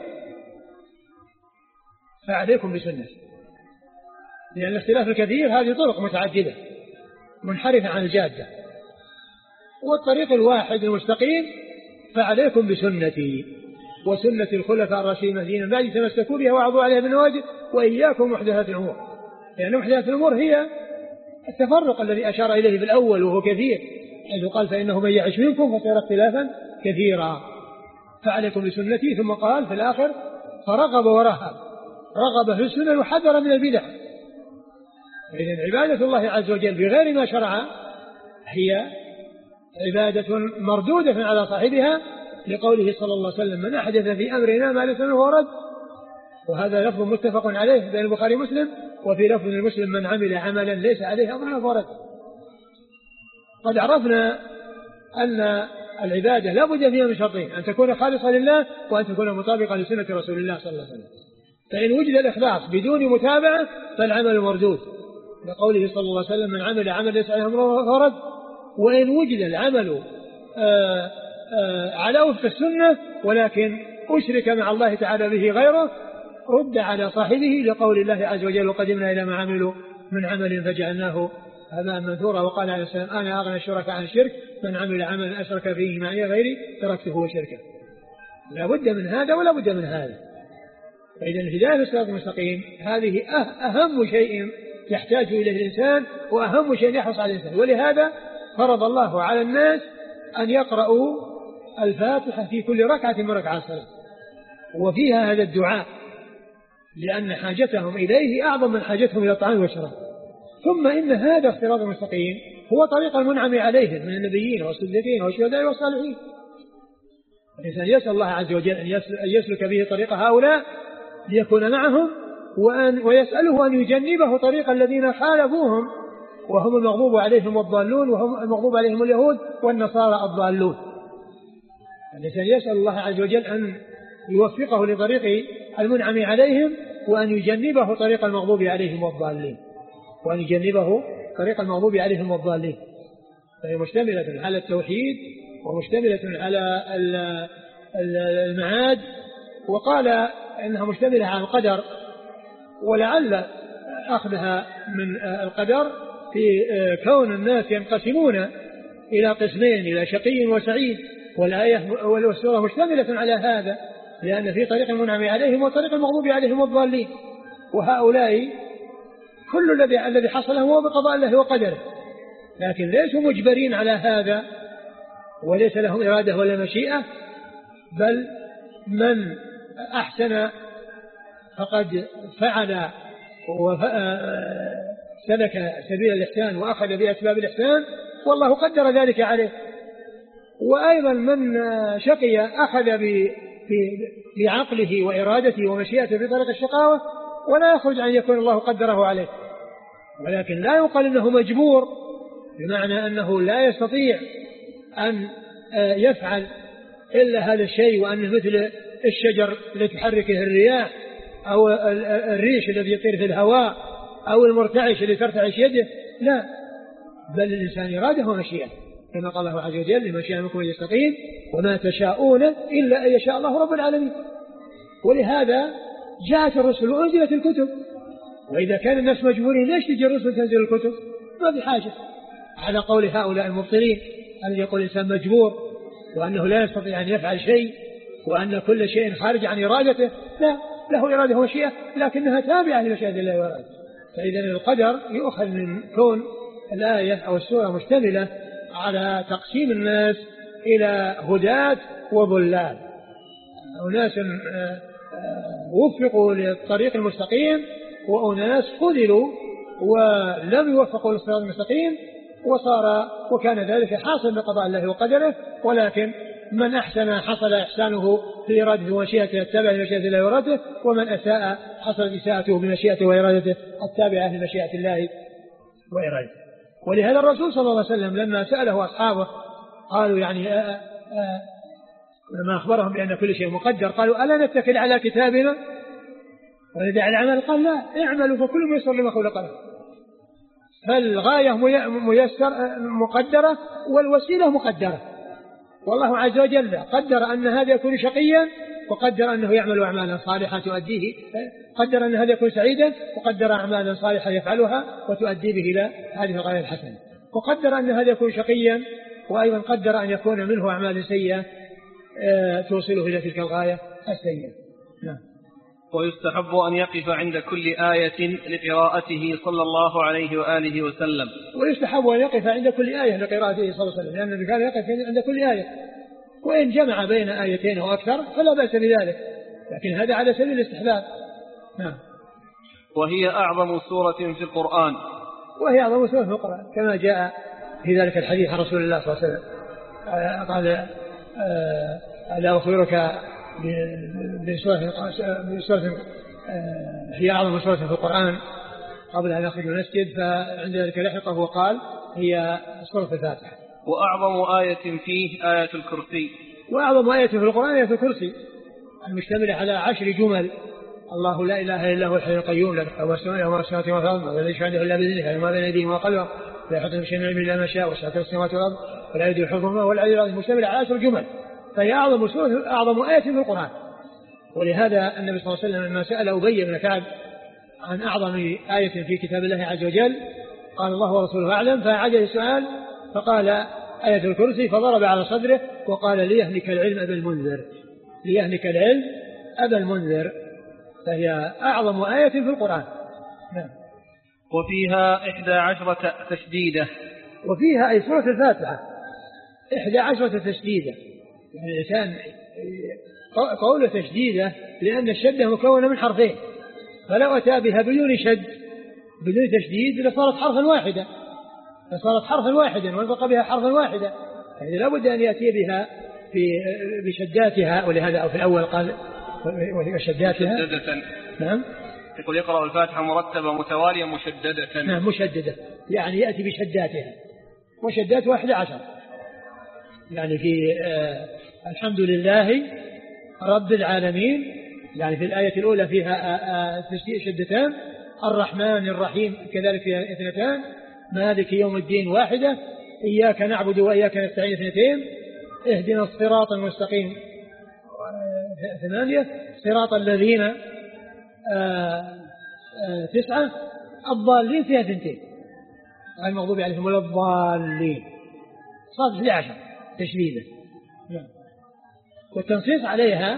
فعليكم بسنة، لأن الاختلاف الكثير هذه طرق متعددة منحرفة عن الجادة، والطريق الواحد المستقيم فعليكم بسنتي وسنة الخلفاء الراشدين المهديين من بعد تمسكوا بها وعضوا عليها بالنواجذ وإياكم محدثات الأمور. يعني محدثات الأمور هي التفرق الذي أشار إليه بالأول وهو كثير، حيث قال فإنه من يعش منكم فسيرى اختلافا كثيرا فعليكم بسنتي، ثم قال في الآخر فرغب ورهب، رغب في السنن وحذر من البدع. إذن عبادة الله عز وجل بغير ما شرع هي عبادة مردودة على صاحبها، لقوله صلى الله عليه وسلم من أحدث في أمرنا ما ليس منه فهو رد، وهذا لفظ متفق عليه بين البخاري ومسلم، وفي لفظ المسلم من عمل عملا ليس عليه أمرنا فهو رد. قد عرفنا أن العبادة لا بد فيها من شرطين، أن تكون خالصة لله وأن تكون مطابقة لسنة رسول الله صلى الله عليه وسلم. فإن وجد الإخلاص بدون متابعة فالعمل مردود، لقوله صلى الله عليه وسلم من عمل عملا ليس عليه أمرنا فهو رد. وإن وجد العمل على وفق السنة ولكن أشرك مع الله تعالى به غيره رد على صاحبه، لقول الله عز وجل وقدمنا إلى ما عملوا من عمل فجعلناه هباء منثورا. وقال عليه السلام أنا أغنى الشركاء عن الشرك من عمل عملا أشرك فيه معي غيري تركته وشركه. لا بد من هذا ولا بد من هذا. فإذا الهداية الصراط المستقيم هذه أهم شيء يحتاج إليه الإنسان وأهم شيء يحرص على الإنسان، ولهذا فرض الله على الناس أن يقرأوا الفاتحة في كل ركعة من ركعات الصلاة، وفيها هذا الدعاء لأن حاجتهم إليه أعظم من حاجتهم إلى الطعام والشراب. ثم إن هذا الصراط المستقيم هو طريق المنعم عليهم من النبيين والصديقين والشهداء والصالحين. الإنسان يسأل الله عز وجل أن يسلك به طريق هؤلاء ليكون معهم، ويسأله أن يجنبه طريق الذين خالفوهم وهم المغضوب عليهم والضالون، وهم المغضوب عليهم اليهود والنصارى الضالون. الإنسان يسأل الله عز وجل أن يوفقه لطريق المنعم عليهم وأن يجنبه طريق المغضوب عليهم والضالين، وأن يجنبه طريق المغضوب عليهم والضالين. فهي مشتملة على التوحيد ومشتملة على المعاد، وقال إنها مشتملة على القدر، ولعل أخذها من القدر في كون الناس ينقسمون إلى قسمين، إلى شقي وسعيد، والآية والسورة مشتملة على هذا، لأن في طريق المنعم عليهم وطريق المغضوب عليهم والضالين. وهؤلاء كل الذي حصل هو بقضاء الله وقدره، لكن ليسوا مجبرين على هذا وليس لهم إرادة ولا مشيئة، بل من أحسن فقد فعل وسلك سبيل الإحسان وأخذ بأسباب الإحسان والله قدر ذلك عليه. وأيضا من شقي أخذ بعقله وإرادته ومشيئته في طريق الشقاوة ولا يخرج أن يكون الله قدره عليه، ولكن لا يقال أنه مجبور، بمعنى أنه لا يستطيع أن يفعل إلا هذا الشيء، وأنه مثل الشجر الذي تحركه الرياح أو الريش الذي يطير في الهواء أو المرتعش الذي ترتعش يده، لا، بل الإنسان إرادة ومشيئة، كما قال الله عز وجل لمن شاء منكم أن يستقيم وما تشاءون إلا أن يشاء الله رب العالمين. ولهذا جاءت الرسل وأنزلت الكتب، وإذا كان الناس مجبورين ليش تجي الرسل تنزل الكتب؟ ما في حاجة، على قول هؤلاء المبطلين أن يقول الإنسان مجبور وأنه لا يستطيع أن يفعل شيء وأن كل شيء خارج عن إرادته. لا، له إرادة ومشيئة لكنها تابعة لمشيئة الله وإرادته. فإذا القدر يؤخذ من كون الآية أو السورة مشتملة على تقسيم الناس إلى هداة وضلال، أناس وفقوا للطريق المستقيم وأناس خذلوا ولم يوفقوا للصراط المستقيم وكان ذلك حاصل بقضاء الله وقدره. ولكن من أحسن حصل إحسانه في إرادته ومشيئته التابعة لمشيئة الله وإرادته، ومن أساء حصل إساءته بمشيئته وإرادته التابعة لمشيئة الله وإرادته. ولهذا الرسول صلى الله عليه وسلم لما سأله أصحابه قالوا يعني لما أخبرهم بأن كل شيء مقدر قالوا ألا نتكل على كتابنا وندع العمل؟ قال لا، اعملوا فكل ميسر لما خلق له. فالغاية مقدرة والوسيلة مقدرة، والله عز وجل قدر أن هذا يكون شقيا وقدر أنه يعمل أعمالا صالحة تؤديه، قدر أن هذا يكون سعيدا وقدر أعمالا صالحة يفعلها وتؤدي به إلى هذه الغاية الحسنة، وقدر أن هذا يكون شقيا وأيضا قدر أن يكون منه أعمال سيئة توصله إلى تلك الغاية السيئة. نعم. ويستحب أن يقف عند كل آية لقراءته صلى الله عليه وآله وسلم. ويستحب أن يقف عند كل آية لقراءته صلى الله عليه وسلم، لأن النبي كان يقف عند كل آية، وإن جمع بين آيتين أو أكثر فلا بأس بذلك، لكن هذا على سبيل الاستحباب. نعم. وهي أعظم سورة في القرآن. وهي أعظم سورة في القرآن كما جاء في ذلك الحديث عن رسول الله صلى الله عليه وسلم قال ألا أخبرك بسورة هي أعظم سورة في القرآن قبل أن يخرج من المسجد، فعند ذلك لحقه وقال هي سورة الفاتحة. وأعظم آية فيه آية الكرسي. وأعظم آية في القرآن آية الكرسي المشتملة على 10 جمل: الله لا إله إلا هو الحي القيوم لا تأخذه سنة وما السماوات وما الأرض ولا يشفع عنده إلا بإذنه وما بين أيديهم وقلبه لا يحيطون بشيء من علمه إلا ما شاء وسع كرسيه السماوات والأرض ولا يؤوده حفظهما والعلي العظيم، مشتملة على 10 جمل، فهي أعظم سورة أعظم آية في القرآن. ولهذا النبي صلى الله عليه وسلم لما سأل أبي بن كعب عن أعظم آية في كتاب الله عز وجل قال الله ورسوله أعلم، فعاد السؤال فقال آية الكرسي، فضرب على صدره وقال ليهلك العلم أبا المنذر، ليهلك العلم أبا المنذر، فهي أعظم آية في القرآن. نعم. وفيها 11 تشديدة. وفيها أي سورة الفاتحة 11 تشديدة، يعني الإنسان قوله تشديدة لأن الشدة مكونة من حرفين، فلو أتى بها بدون شد بدون تشديد لصارت حرفا واحدا، فصارت حرفا واحدا وانطق بها حرفا واحدا، يعني لا بد أن يأتي بها بشداتها، ولهذا أو في الأول قال وشداتها. مشددة. نعم. يقول يقرأ الفاتحة مرتبة متوالية مشددة. نعم مشددة، يعني يأتي بشداتها، وشدات 11 يعني في الحمد لله رب العالمين، يعني في الآية الأولى فيها شدتان، الرحمن الرحيم كذلك فيها 2، مالك يوم الدين 1، إياك نعبد وإياك نستعين 2، اهدنا الصراط المستقيم 8، صراط الذين 9، الضالين فيها 2، غير المغضوب عليهم ولا الضالين، صارت 11 تشديدا. والتنصيص عليها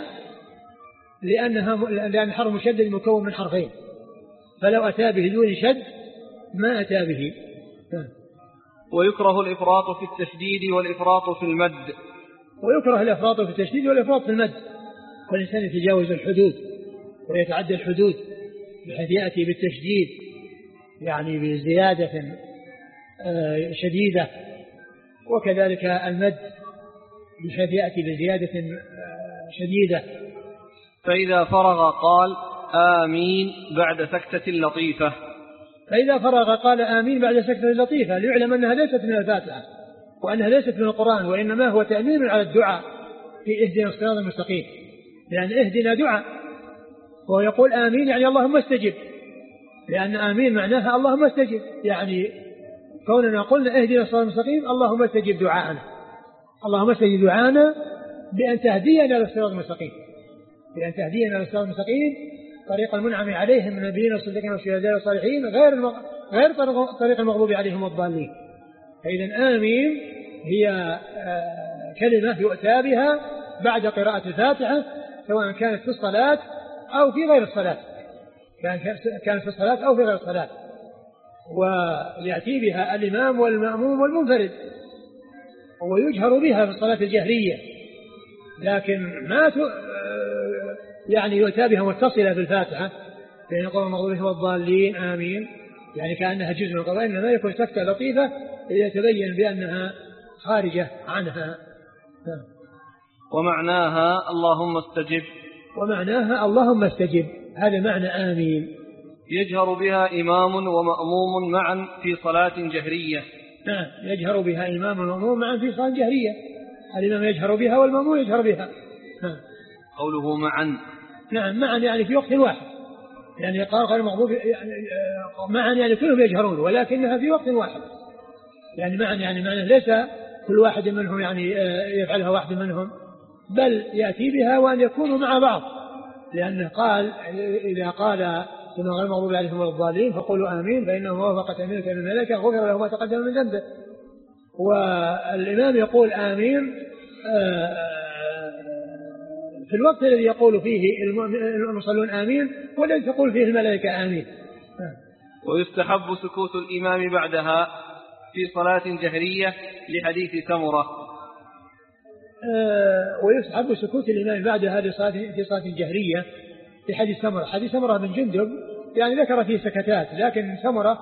لأن حرف مشدد مكون من حرفين، فلو أتى به دون شد ما أتى به. ويكره الإفراط في التشديد والإفراط في المد. ويكره الإفراط في التشديد والإفراط في المد، والإنسان يتجاوز الحدود ويتعدى الحدود بحيث يأتي بالتشديد يعني بزيادة شديدة، وكذلك المد بحيث يأتي بزيادة شديدة. فإذا فرغ قال آمين بعد سكتة لطيفة. فإذا فرغ قال آمين بعد سكتة لطيفة، ليعلم أنها ليست من الفاتحة وأنها ليست من القرآن، وإنما هو تأمين على الدعاء في اهدنا الصراط المستقيم، لأن اهدنا دعاء، وهو يقول آمين يعني اللهم استجب، لأن آمين معناها اللهم استجب، يعني كوننا قلنا اهدنا الصراط المستقيم اللهم استجب دعاءنا، اللهم استجب دعاءنا بأن تهدينا للصراط المستقيم، بأن تهدينا للصراط المستقيم طريق المنعم عليهم من النبيين والصديقين والشهداء والصالحين غير طريق المغضوب عليهم والضالين. فإذا آمين هي كلمة يؤتى بها بعد قراءة الفاتحة، سواء كانت في الصلاة أو في غير الصلاة، كانت في الصلاة أو في غير الصلاة، ويأتي بها الإمام والمأموم والمنفرد، ويجهر بها في الصلاة الجهرية، لكن ما يعني يؤتى بها متصلة بالفاتحة، فإن قول المغضوب والضالين آمين يعني كأنها جزء من القرآن، إنما يكون سكتة لطيفة يتبين بأنها خارجة عنها. ومعناها اللهم استجب. ومعناها اللهم استجب، هذا معنى آمين. يجهر بها إمام ومأموم معا في صلاة جهرية. نعم، يجهر بها إمام ومأموم معا في صلاة جهرية، الإمام يجهر بها والمأموم يجهر بها. نعم. قوله معا. نعم معا يعني في وقت واحد، يعني قال غير المغضوب معا يعني كلهم يجهرون ولكنها في وقت واحد، يعني معا يعني معنى ليس كل واحد منهم يعني يفعلها واحد منهم، بل يأتي بها وأن يكونوا مع بعض، لأنه قال إذا قال إنه غير المغضوب عليهم ولا الضالين فقولوا آمين فإنه موافقة أمينة من الملائكة غفر له ما تقدم من ذنبه. والإمام يقول آمين في الوقت الذي يقول فيه المصلون آمين والذي تقول فيه الملائكة آمين. ويستحب سكوت الإمام بعدها في صلاة جهرية لحديث سمرة. ويستحب سكوت الإمام بعدها في صلاة جهرية لحديث سمرة. حديث سمرة بن جندب يعني ذكر فيه سكتات، لكن سمرة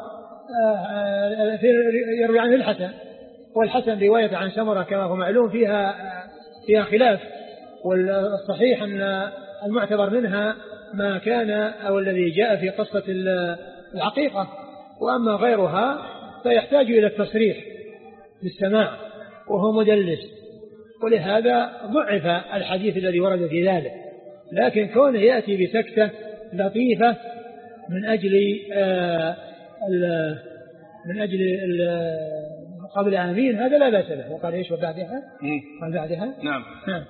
يروي عنه الحسن، والحسن رواية عن سمرة كما هو معلوم فيها خلاف، والصحيح أن المعتبر منها ما كان أو الذي جاء في قصة العقيقة، وأما غيرها فيحتاج إلى التصريح بالسماع وهو مدلس، ولهذا ضعف الحديث الذي ورد في ذلك. لكن كونه يأتي بسكتة لطيفة من أجل قبل آمين هذا لا بأس به. وقال إيش وبعدها؟ قال بعدها؟ نعم.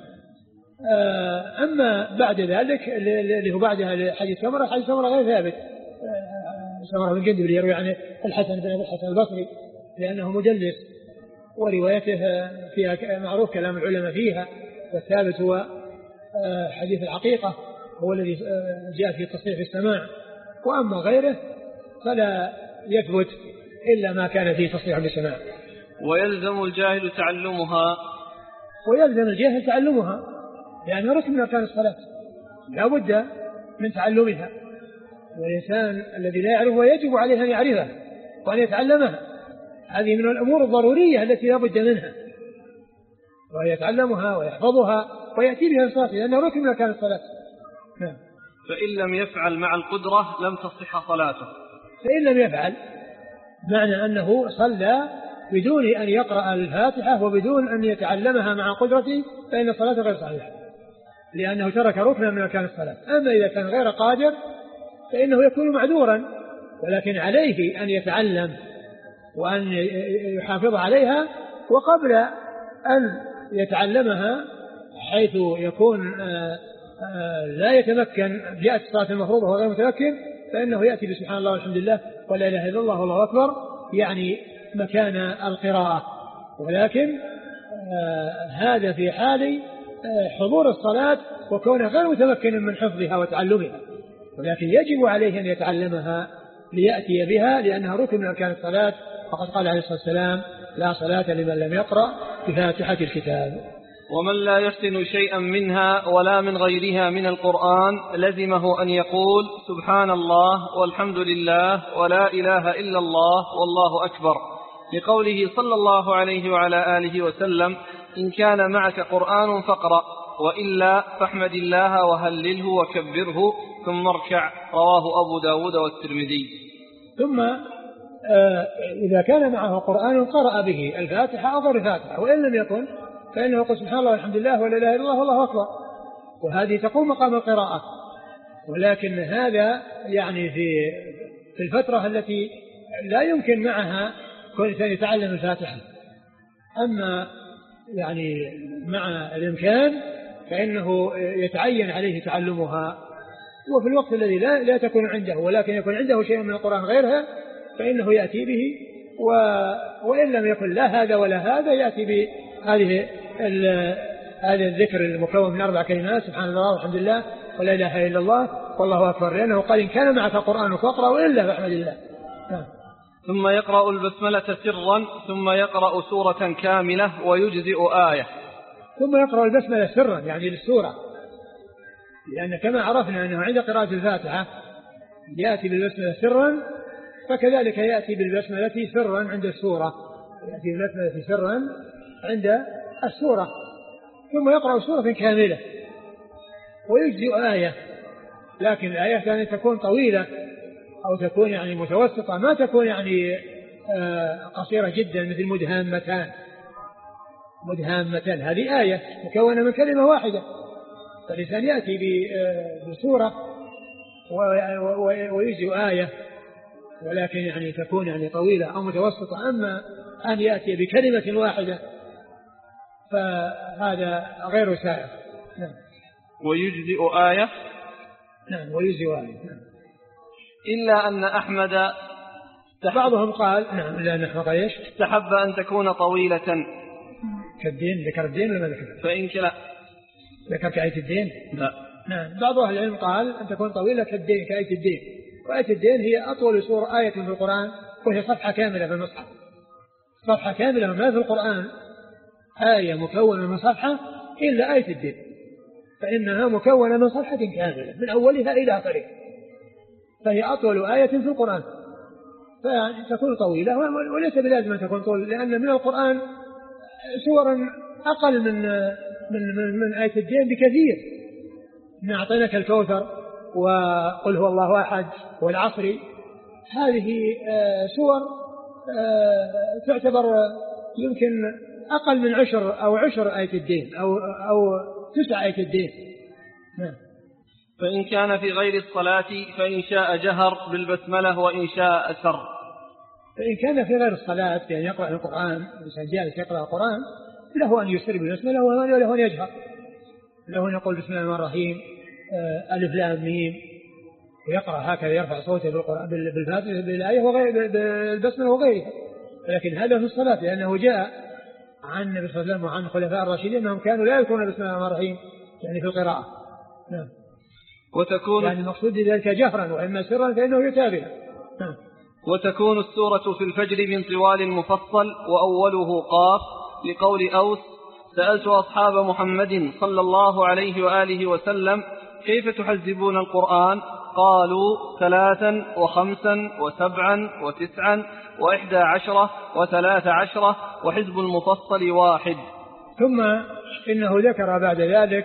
أما بعد ذلك اللي هو بعدها حديث سمرة، حديث سمرة غير ثابت. سمرة بن جندب اللي يروي عن الحسن بن أبي الحسن البصري لأنه مدلس، وروايته فيها معروف كلام العلماء فيها، والثابت هو حديث العقيقة هو الذي جاء في تصحيح السماع، وأما غيره فلا يثبت إلا ما كان فيه تصحيح بالسماع. ويلزم الجاهل تعلمها. ويلزم الجاهل تعلمها لأنها ركن من أركان الصلاة لا بد من تعلمها، والإنسان الذي لا يعرفه يجب عليه أن يعرفها وأن يتعلمها. هذه من الأمور الضرورية التي لا بد منها، ويتعلمها ويحفظها ويأتي بها الصلاة لأنها ركن من أركان الصلاة. فإن لم يفعل مع القدرة لم تصح صلاته. فإن لم يفعل معنى أنه صلى بدون أن يقرأ الفاتحة وبدون أن يتعلمها مع قدرته فإن صلاته غير صحيحة، لأنه ترك ركنا من أركان الصلاة. أما إذا كان غير قادر فإنه يكون معذورا، ولكن عليه أن يتعلم وأن يحافظ عليها، وقبل أن يتعلمها حيث يكون لا يتمكن جاءت الصلاة المفروضة وهو غير متمكن فإنه يأتي بسبحان الله والحمد لله ولا إله إلا الله والله أكبر يعني مكان القراءة. ولكن هذا في حال حضور الصلاة وكونه غير متمكن من حفظها وتعلمها، ولكن يجب عليه أن يتعلمها ليأتي بها لأنها ركن من أركان الصلاة. فقد قال عليه الصلاة والسلام لا صلاة لمن لم يقرأ بفاتحة الكتاب. ومن لا يحسن شيئا منها ولا من غيرها من القرآن لزمه أن يقول سبحان الله والحمد لله ولا إله إلا الله والله أكبر، لقوله صلى الله عليه وعلى آله وسلم إن كان معك قرآن فاقرأ وإلا فاحمد الله وهلله وكبره ثم اركع، رواه أبو داود والترمذي. ثم إذا كان معه قرآن قرأ به الفاتحة أو غير الفاتحة، وإن لم يكن فإنه يقول سبحان الله والحمد لله ولا إله إلا الله والله أكبر، وهذه تقوم مقام القراءة. ولكن هذا يعني في الفترة التي لا يمكن معها كل إنسان يتعلم الفاتحة. أما يعني مع الإمكان فإنه يتعين عليه تعلمها، وفي الوقت الذي لا تكون عنده ولكن يكون عنده شيء من القرآن غيرها فإنه يأتي به، وإن لم يكن لا هذا ولا هذا يأتي بهذه هذا الذكر المكون من 4 كلمات سبحان الله والحمد لله ولا إله إلا الله والله أكبر، لأنه قال إن كان معك قرآن فاقرأ وإلا فاحمد الله. ثم يقرأ البسملة سرا ثم يقرأ سورة كاملة ويجزئ آية. ثم يقرأ البسملة سرا يعني للسورة، لأن كما عرفنا أنه عند قراءة الفاتحة يأتي بالبسملة سرا، فكذلك يأتي بالبسملة سرا عند السورة، يأتي بالبسملة سرا عند السورة، ثم يقرأ سورة كاملة ويجزئ آية، لكن الآية كانت تكون طويلة أو تكون يعني متوسطة، ما تكون يعني قصيرة جدا مثل مدهامتان هذه آية مكونة من كلمة واحدة، فالإنسان يأتي بسورة ويجزئ آية، ولكن يعني تكون يعني طويلة أو متوسطة. أما أن يأتي بكلمة واحدة فهذا غير سائغ. نعم. ويجزئ آية. نعم ويجزئ آية. نعم. إلا أن أحمد بعضهم قال نعم إلا أن أحمد إيش استحب أن تكون طويلة كالدين. ذكر الدين ولا ما ذكر؟ فإن كلا ذكر كآية الدين. لا. نعم بعض أهل العلم قال أن تكون طويلة كالدين كآية الدين. وآية الدين هي أطول سورة آية في القرآن وهي صفحة كاملة في المصحف. صفحة كاملة ما في القرآن آية مكونة من صفحة إلا آية الدين، فإنها مكونة من صفحة كاملة من أولها إلى آخرها، فهي أطول آية في القرآن، فتكون طويلة وليس بلازم أن تكون طول، لأن من القرآن سورا أقل من آية الدين بكثير. أعطيناك الكوثر وقل هو الله أحد والعصر، هذه سور تعتبر يمكن أقل من 10 أو 10 آية الدين أو 9 آية الدين. فإن كان في غير الصلاة فإن شاء جهر بالبسملة وإن شاء أسر. فإن كان في غير الصلاة يعني يقرأ القرآن، الإنسان جالس يقرأ القرآن له أن يسر بالبسملة وله أن يجهر، له أن يقول بسم الله الرحمن الرحيم ألف لام ميم ويقرأ هكذا يرفع صوته بالقرآن بالفاتحة بالآية بالبسملة وغيرها. لكن هذا في الصلاة لأنه جاء عن النبي صلى الله عليه وسلم وعن الخلفاء الراشدين أنهم كانوا لا يذكرون بسم الله الرحمن الرحيم يعني في القراءة. نعم. وتكون يعني المقصود ذلك جهرا وإما سرا فإنه يتابع. نعم. وتكون السورة في الفجر من طوال مفصل وأوله قاف، لقول أوس سألت أصحاب محمد صلى الله عليه وآله وسلم كيف تحزبون القرآن؟ قالوا 3 و5 و7 و9 و11 و13 وحزب المفصل 1. ثم إنه ذكر بعد ذلك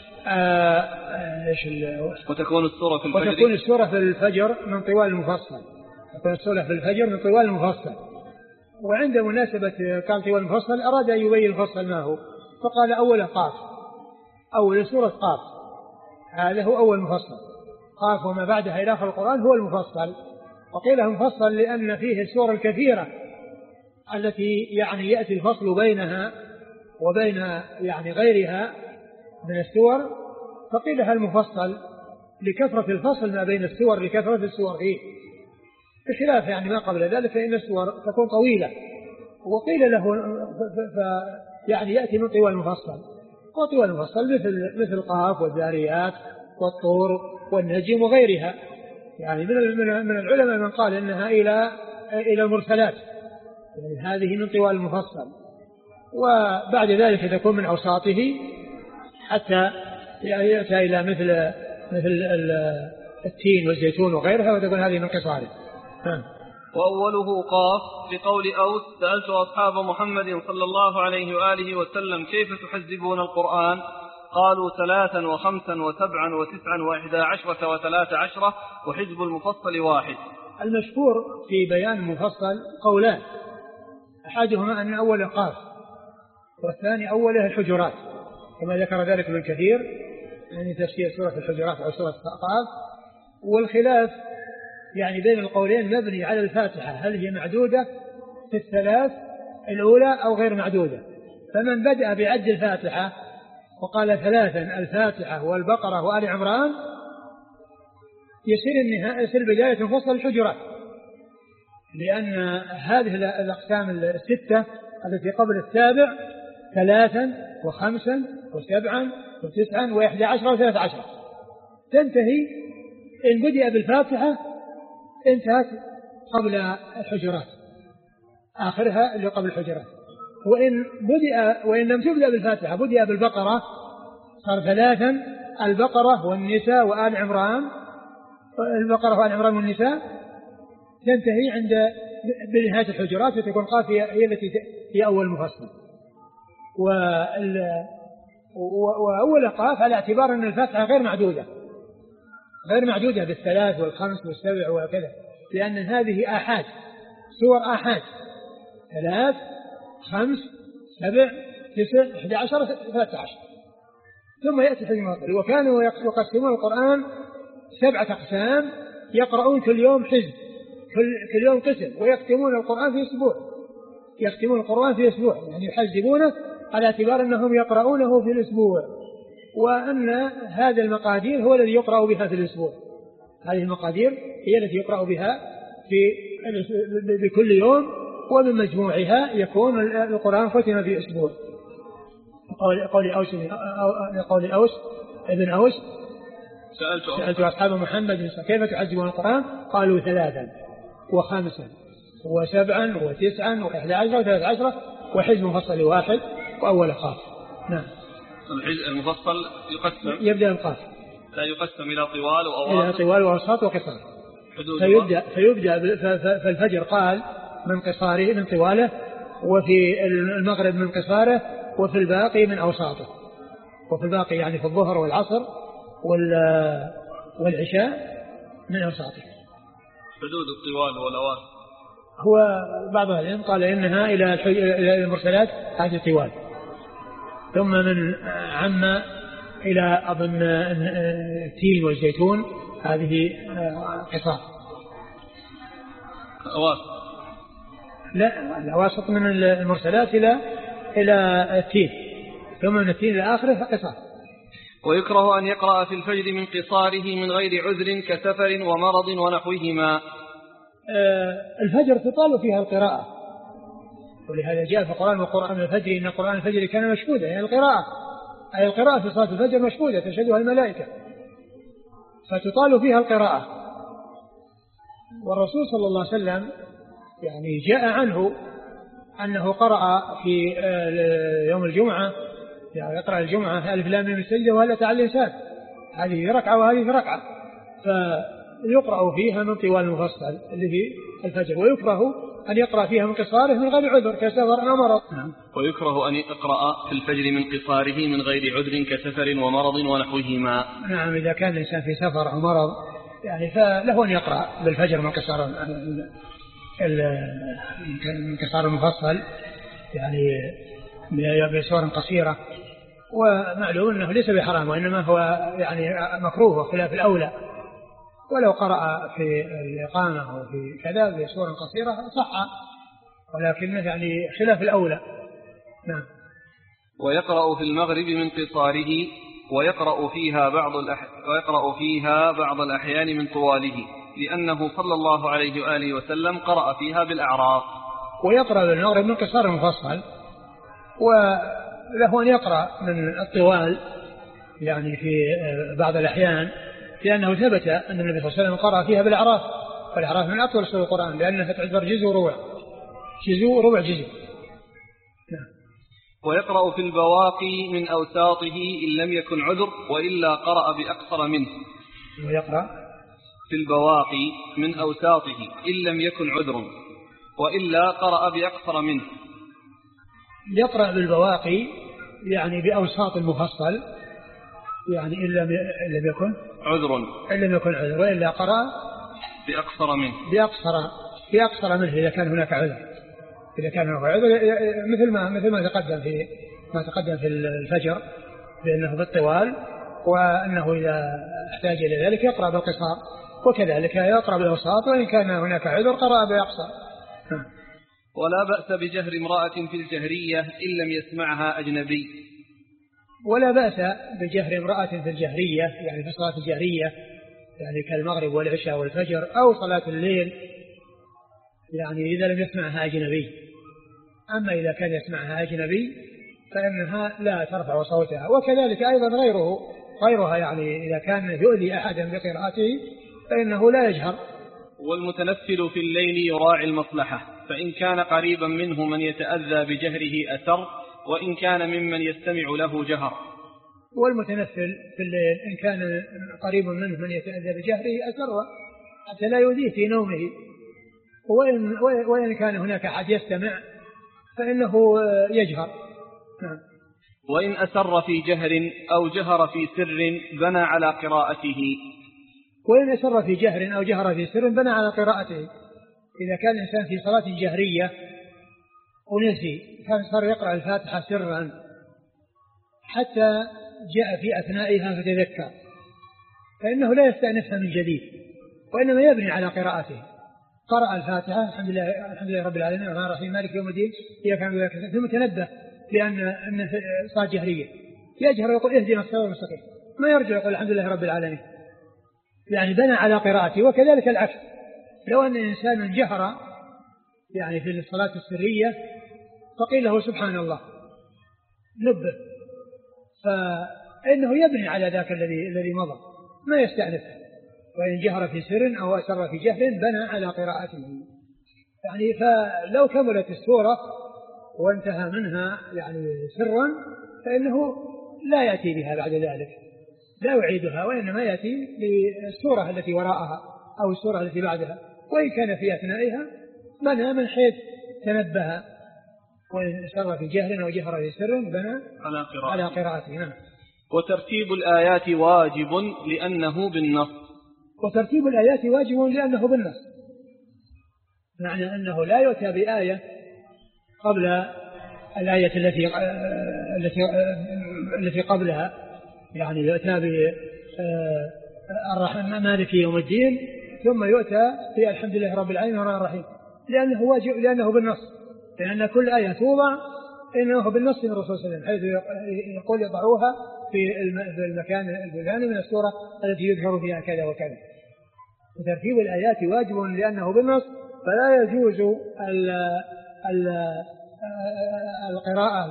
وتكون السورة في الفجر وتكون السورة في الفجر من طوال المفصل. تكون السورة في الفجر من طوال المفصل. وعند مناسبة قال طوال المفصل أراد أن يبين المفصل ما هو، فقال أول قاف، أول سورة قاف، هذا هو أول مفصل. قاف وما بعدها إلى آخر القرآن هو المفصل. وقيل مفصل لأن فيه السور الكثيرة التي يعني يأتي الفصل بينها وبين يعني غيرها من السور، فقيلها المفصل لكثرة الفصل ما بين السور لكثرة السور فيه، بخلاف يعني ما قبل ذلك فإن السور تكون طويلة. وقيل له يعني يأتي من طوال المفصل، وطوال المفصل مثل قاف والذاريات والطور والنجم وغيرها. يعني من العلماء من قال إنها إلى المرسلات، يعني هذه من طوال المفصل. وبعد ذلك تكون من أوساطه حتى يأتي إلى مثل التين والزيتون وغيرها، وتكون هذه من قصاره. وأوله قاف، لقول أوس سألت أصحاب محمد صلى الله عليه وآله وسلم كيف تحزبون القرآن؟ قالوا 3 و5 و7 و9 و11 و13 وحزب المفصل 1. المشهور في بيان المفصل قولان، أحدهما أن أوله قاف والثاني أوله الحجرات، كما ذكر ذلك ابن كثير يعني تفسير سورة الحجرات أو سورة قاف. والخلاف يعني بين القولين مبني على الفاتحة، هل هي معدودة في الثلاث الأولى أو غير معدودة. فمن بدأ بعد الفاتحة وقال 3 الفاتحة والبقرة وآل عمران يصير بداية مفصل الحجرات، لأن هذه الأقسام الستة التي قبل السابع 3 و5 و7 و9 و11 و13 تنتهي إن بدأ بالفاتحة انتهت قبل الحجرات، آخرها اللي قبل الحجرات. وإن لم تبدأ بالفاتحة بدأ بالبقرة صار 3 البقرة والنساء وآل عمران، البقرة وآل عمران والنساء تنتهي عند بنهاية الحجرات، وتكون قاف هي التي هي أول مفصل. وأول قاف على اعتبار أن الفاتحة غير معدودة بالثلاث والخمس والسبع وكذا، لأن هذه آحاد، سور آحاد 3 5 7 9 11 13. ثم يأتي حزب المفصل. وكانوا يقسمون القرآن 7 أقسام، يقرؤون كل يوم حزب، كل يوم قسم، ويختمون القرآن في أسبوع، يعني يحزبونه على اعتبار أنهم يقرؤونه في الأسبوع، وأن هذا المقادير هو الذي يقرأ بها في الأسبوع. هذه المقادير هي التي يقرأ بها بكل يوم، ومن مجموعها يكون القرآن ختم في أسبوع. قول أوس ابن أوس: سألت أصحاب محمد كيف تعجبون القرآن؟ قالوا 3 و5 و7 و9 و11 و13 وحزب مفصل 1 وأول قاف. نعم. الحزب المفصل يقسم، يبدأ القاف، لا يقسم إلى طوال وأوسط، إلى طوال وأوسط وقصار. فيبدأ فالفجر قال من قصاره من طواله، وفي المغرب من قصاره، وفي الباقي من أوساطه، وفي الباقي يعني في الظهر والعصر والعشاء من أوساطه. حدود الطوال والأواسط هو بعض العلم قال إنها إلى المرسلات هذه الطوال، ثم من عم إلى أظن التين والزيتون هذه قصار. أواسط لا، الأواسط من المرسلات إلى التين، ثم من التين إلى آخره فقصار. ويكره أن يقرأ في الفجر من قصاره من غير عذر كسفر ومرض ونحوهما. الفجر تطال فيها القراءة، ولهذا جاء في القرآن: وقرآن الفجر إن قرآن الفجر كان مشهودا، يعني القراءة، أي القراءة في صلاة الفجر مشهودة تشهدها الملائكة، فتطال فيها القراءة. والرسول صلى الله عليه وسلم يعني جاء عنه أنه قرأ في يوم الجمعة، يعني يقرأ الجمعة ألف لام ميم السجدة وهل أتى على الإنسان، هذه ركعة وهذه ركعة، فيقرأ فيها من طوال المفصل اللي في الفجر، ويكره أن يقرأ فيها من قصاره من غير عذر كسفر أو مرض. ويكره أن يقرأ في الفجر من قصاره من غير عذر كسفر ومرض ونحوهما. نعم، إذا كان الإنسان في سفر أو مرض يعني فله أن يقرأ بالفجر من قصار المفصل، يعني بسور قصيرة، ومعلوم أنه ليس بحرام، وإنما هو يعني مكروه وخلاف الأولى. ولو قرأ في الإقامة أو في كذا بسور قصيرة صح، ولكنه يعني خلاف الأولى. نعم. ويقرأ في المغرب من قصاره، ويقرأ فيها بعض الأحيان من طواله، لأنه صلى الله عليه وآله وسلم قرأ فيها بالأعراف. ويقرأ بالمغرب من قصار المفصل، وله أن يقرأ من الطوال يعني في بعض الأحيان، لأنه ثبت أن النبي صلى الله عليه وسلم قرأ فيها بالأعراف، والأعراف من أطول سور القرآن لأنها تعتبر جزء وربع جزء. نعم. ويقرأ في البواقي من أوساطه إن لم يكن عذر، وإلا قرأ بأقصر منه. ويقرأ في البواقي من أوساطه إن لم يكن عذر، وإلا قرأ بأقصر منه. يقرأ بالبواقي يعني بأوساط المفصل، يعني إن لم يكن عذر، وإلا قرأ بأقصر منه إذا كان هناك عذر. إذا كان هناك عذر مثل ما تقدم في الفجر، بأنه بالطوال، وأنه إذا احتاج إلى ذلك يقرأ بالقصار، وكذلك يقرأ بالأوساط، وإن كان هناك عذر قرأ بأقصر. ولا بأس بجهر امرأة في الجهرية إن لم يسمعها أجنبي. ولا بأس بجهر امرأة في الجهرية، يعني في صلاة الجهرية، يعني كالمغرب والعشاء والفجر أو صلاة الليل، يعني إذا لم يسمعها أجنبي. أما إذا كان يسمعها أجنبي فإنها لا ترفع صوتها، وكذلك أيضا غيرها، يعني إذا كان يؤذي أحدا بقراءته فإنه لا يجهر. والمتنفل في الليل يراعي المصلحة، فإن كان قريبا منه من يتأذى بجهره أثر، وإن كان ممن يستمع له جهر. والمتنفل في الليل إن كان قريب منه من يتأذى بجهره أثر حتى لا يؤذيه في نومه، وإن كان هناك أحد يستمع فإنه يجهر. نعم. وإن أسر في جهر أو جهر في سر بنى على قراءته. وإن أسر في جهر أو جهر في سر بنى على قراءته. إذا كان الإنسان في صلاة جهرية ونسي فصار يقرأ الفاتحة سرا حتى جاء في أثنائها فتذكر، فإنه لا يستأنفها من جديد، وإنما يبني على قراءته. قرأ الفاتحة الحمد لله رب العالمين الرحمن الرحيم مالك يوم الدين إياك نعبد وإياك نستعين، ثم تنبه لأن صار جهرية، يجهر يقول اهدنا الصراط المستقيم، ما يرجع يقول الحمد لله رب العالمين، يعني بنى على قراءته. وكذلك العكس، لو أن إنسان جهر يعني في الصلاة السرية فقيل له سبحان الله نبه، فإنه يبني على ذاك الذي مضى، ما يستأنف، وإن جهر في سر أو أسر في جهر بنى على قراءته. يعني فلو كملت السورة وانتهى منها يعني سرا فإنه لا يأتي بها بعد ذلك، لا يعيدها، وإنما يأتي بالسورة التي وراءها أو السورة التي بعدها، وإن كان في أثنائها بنى من حيث تنبه، وإن سر في جهر أو جهر في سر بنى على قراءته. نعم. وترتيب الآيات واجب لأنه بالنص. وترتيب الآيات واجب لأنه بالنص، معنى أنه لا يؤتى بآية قبل الآية التي قبلها، يعني يؤتى بالرحمن مالك يوم الدين ثم يؤتى بالحمد لله رب العالمين الرحمن الرحيم، لأنه واجب، لأنه بالنص، لأن كل آية توضع إنه بالنص من الرسول صلى الله عليه وسلم، حيث يقول يضعوها في المكان الفلاني من السورة التي يذكر فيها كذا وكذا. وترتيب الآيات واجب لأنه بالنص، فلا يجوز القراءة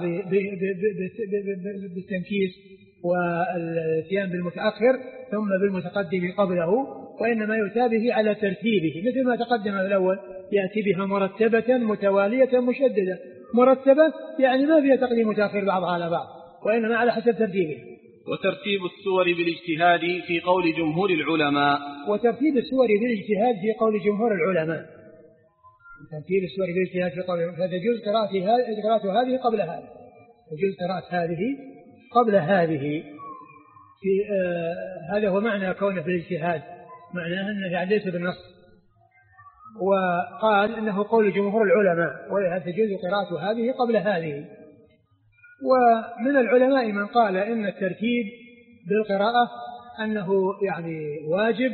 بالتنكيس والاتيان بالمتأخر ثم بالمتقدم قبله، وإنما يؤتى به على ترتيبه، مثل ما تقدم الأول، يأتي بها مرتبة متوالية مشددة. مرتبة يعني ما فيها تقديم متأخر بعضها على بعض، وإنما على حسب ترتيبه. وترتيب السور بالاجتهاد في قول جمهور العلماء. وترتيب السور بالاجتهاد في قول جمهور العلماء، ترتيب السور بالاجتهاد في قول، فتجوز قراءة هذه قبل هذه، تجوز قراءة هذه قبل هذه. في هذا هو معنى كونه بالاجتهاد، معناه أنه يعني ليس بالنص. وقال إنه قول جمهور العلماء، وتجوز قراءة هذه قبل هذه. ومن العلماء من قال إن الترتيب بالقراءة أنه يعني واجب،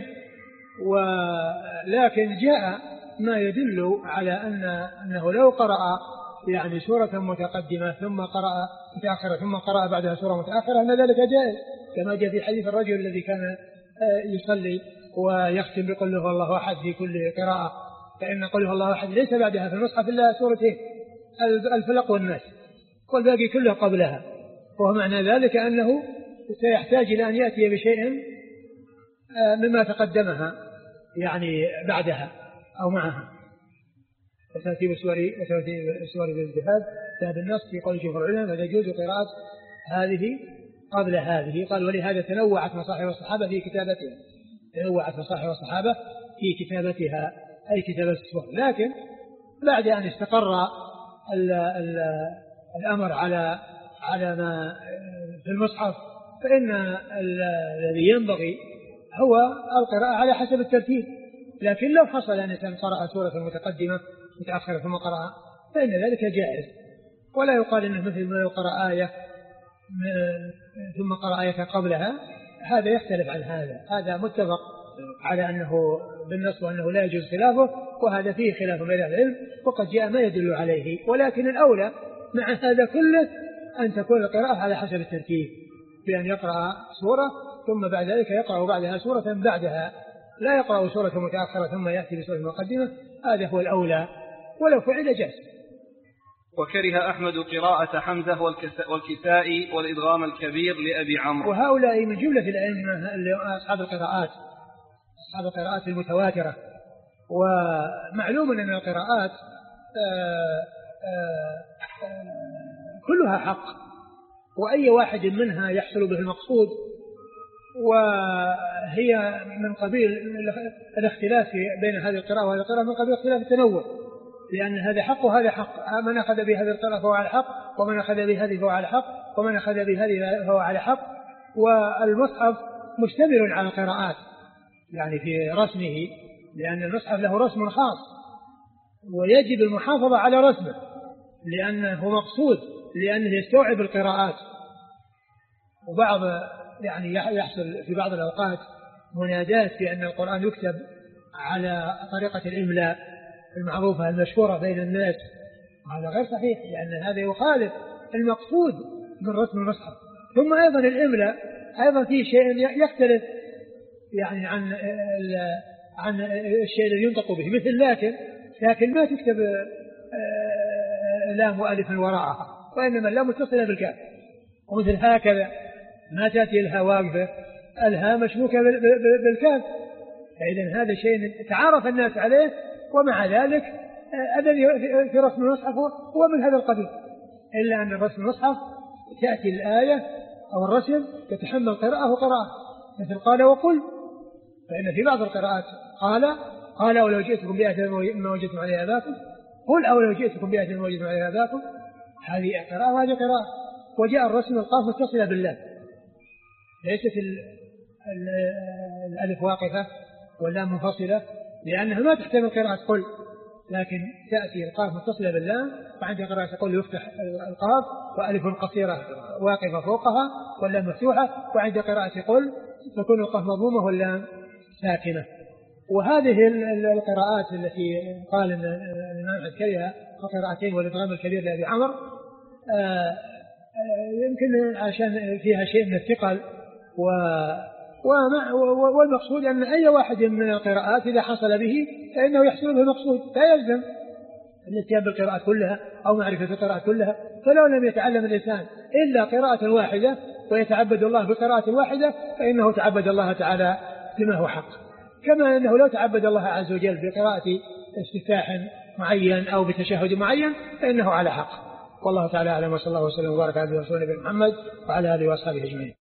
ولكن جاء ما يدل على أنه لو قرأ يعني سورة متقدمة ثم قرأ متأخرة ثم قرأ بعدها سورة متأخرة أن ذلك جائز، كما جاء في حديث الرجل الذي كان يصلي ويختم بقل هو الله أحد في كل قراءة، فإن قل هو الله أحد ليس بعدها في المصحف إلا سورتين، الفلق والناس، والباقي كله قبلها. وهو معنى ذلك أنه سيحتاج إلى أن يأتي بشيء مما تقدمها يعني بعدها أو معها. وترتيب السور بالاجتهاد ذهب النص في قول جمهور العلماء فتجوز قراءة هذه قبل هذه. قال ولهذا تنوعت مصاحف الصحابة في كتابتها، تنوعت مصاحف الصحابة في كتابتها أي كتابة السور، لكن بعد أن استقر الأمر على ما في المصحف فإن الذي ينبغي هو القراءة على حسب الترتيب. لكن لو حصل أن قرأ سورة متقدمة متأخرة ثم قرأ فإن ذلك جائز، ولا يقال إنه مثل ما لو قرأ آية ثم قرأ آية قبلها، هذا يختلف عن هذا متفق على أنه بالنص وأنه لا يجوز خلافه، وهذا فيه خلاف بين العلم وقد جاء ما يدل عليه. ولكن الأولى مع هذا كله أن تكون القراءة على حسب الترتيب، بأن يقرأ سورة ثم بعد ذلك يقرأ بعدها سورة بعدها، لا يقرأ سورة متأخرة ثم يأتي بسورة مقدمة، هذا هو الأولى، ولو فعل جاز. وكره أحمد قراءة حمزة والكسائي والإدغام الكبير لأبي عمرو. وهؤلاء من جملة الأئمة أصحاب القراءات المتواترة. ومعلوم أن القراءات كلها حق، وأي واحد منها يحصل به المقصود، وهي من قبيل الاختلاف بين هذه القراءة وهذه القراءة من قبيل اختلاف التنوع، لأن هذا حق وهذا حق، من أخذ بهذه القراءة فهو على حق، ومن أخذ بهذه فهو على حق، ومن أخذ بهذه فهو على حق. والمصحف مشتمل على القراءات يعني في رسمه، لأن المصحف له رسم خاص ويجب المحافظة على رسمه لأنه مقصود، لأنه يستوعب القراءات. وبعض يعني يحصل في بعض الأوقات منادات بأن القرآن يكتب على طريقة الإملاء المعروفة المشهورة بين الناس، وهذا غير صحيح، لأن هذا يخالف المقصود من رسم المصحف. ثم أيضا الإملاء أيضا فيه شيء يختلف يعني عن الشيء الذي ينطق به، مثل لكن ما تكتب لام وألف وراءها، وإنما اللام متصلة بالكاف. ومثل هكذا ما تأتي الها واقفة، الها مشبوكة بالكاف. فإذا هذا شيء تعارف الناس عليه، ومع ذلك الذي في رسم المصحف هو من هذا القبيل، إلا أن رسم المصحف تأتي الآية أو الرسم تتحمل قراءة وقراءة، مثل قال وقل، فإن في بعض القراءات قال ولو جئتكم بآية مما وجدتم عليها آباءكم، قل أو لو جئتكم بآية مما وجدتم عليها آباءكم، هذه قراءة وهذه قراءة. وجاء الرسم القاف متصلة بالله، ليست الألف واقفة واللام منفصلة، لأنها ما تحتمل قراءة قل، لكن تأتي القاف متصلة باللام، وعند قراءة قل يفتح القاف وألف قصيرة واقفة فوقها واللام مفتوحة، وعند قراءة قل تكون القاف مضمومة واللام ساكنة. وهذه القراءات التي قال أن الإمام كرهها قراءتين والإدغام الكبير لأبي عمرو يمكن عشان فيها شيء من الثقل، والمقصود أن أي واحد من القراءات إذا حصل به فإنه يحصل به المقصود، لا يلزم الاتيان بالقراءات كلها أو معرفة القراءات كلها. فلو لم يتعلم الإنسان إلا قراءة واحدة ويتعبد الله بقراءة واحدة فإنه تعبد الله تعالى بما هو حق، كما أنه لو تعبد الله عز وجل بقراءة استفتاح معين أو بتشهد معين فإنه على حق. والله تعالى أعلم، وصلى الله وسلم وبارك على رسول الله محمد وعلى آله وأصحابه أجمعين.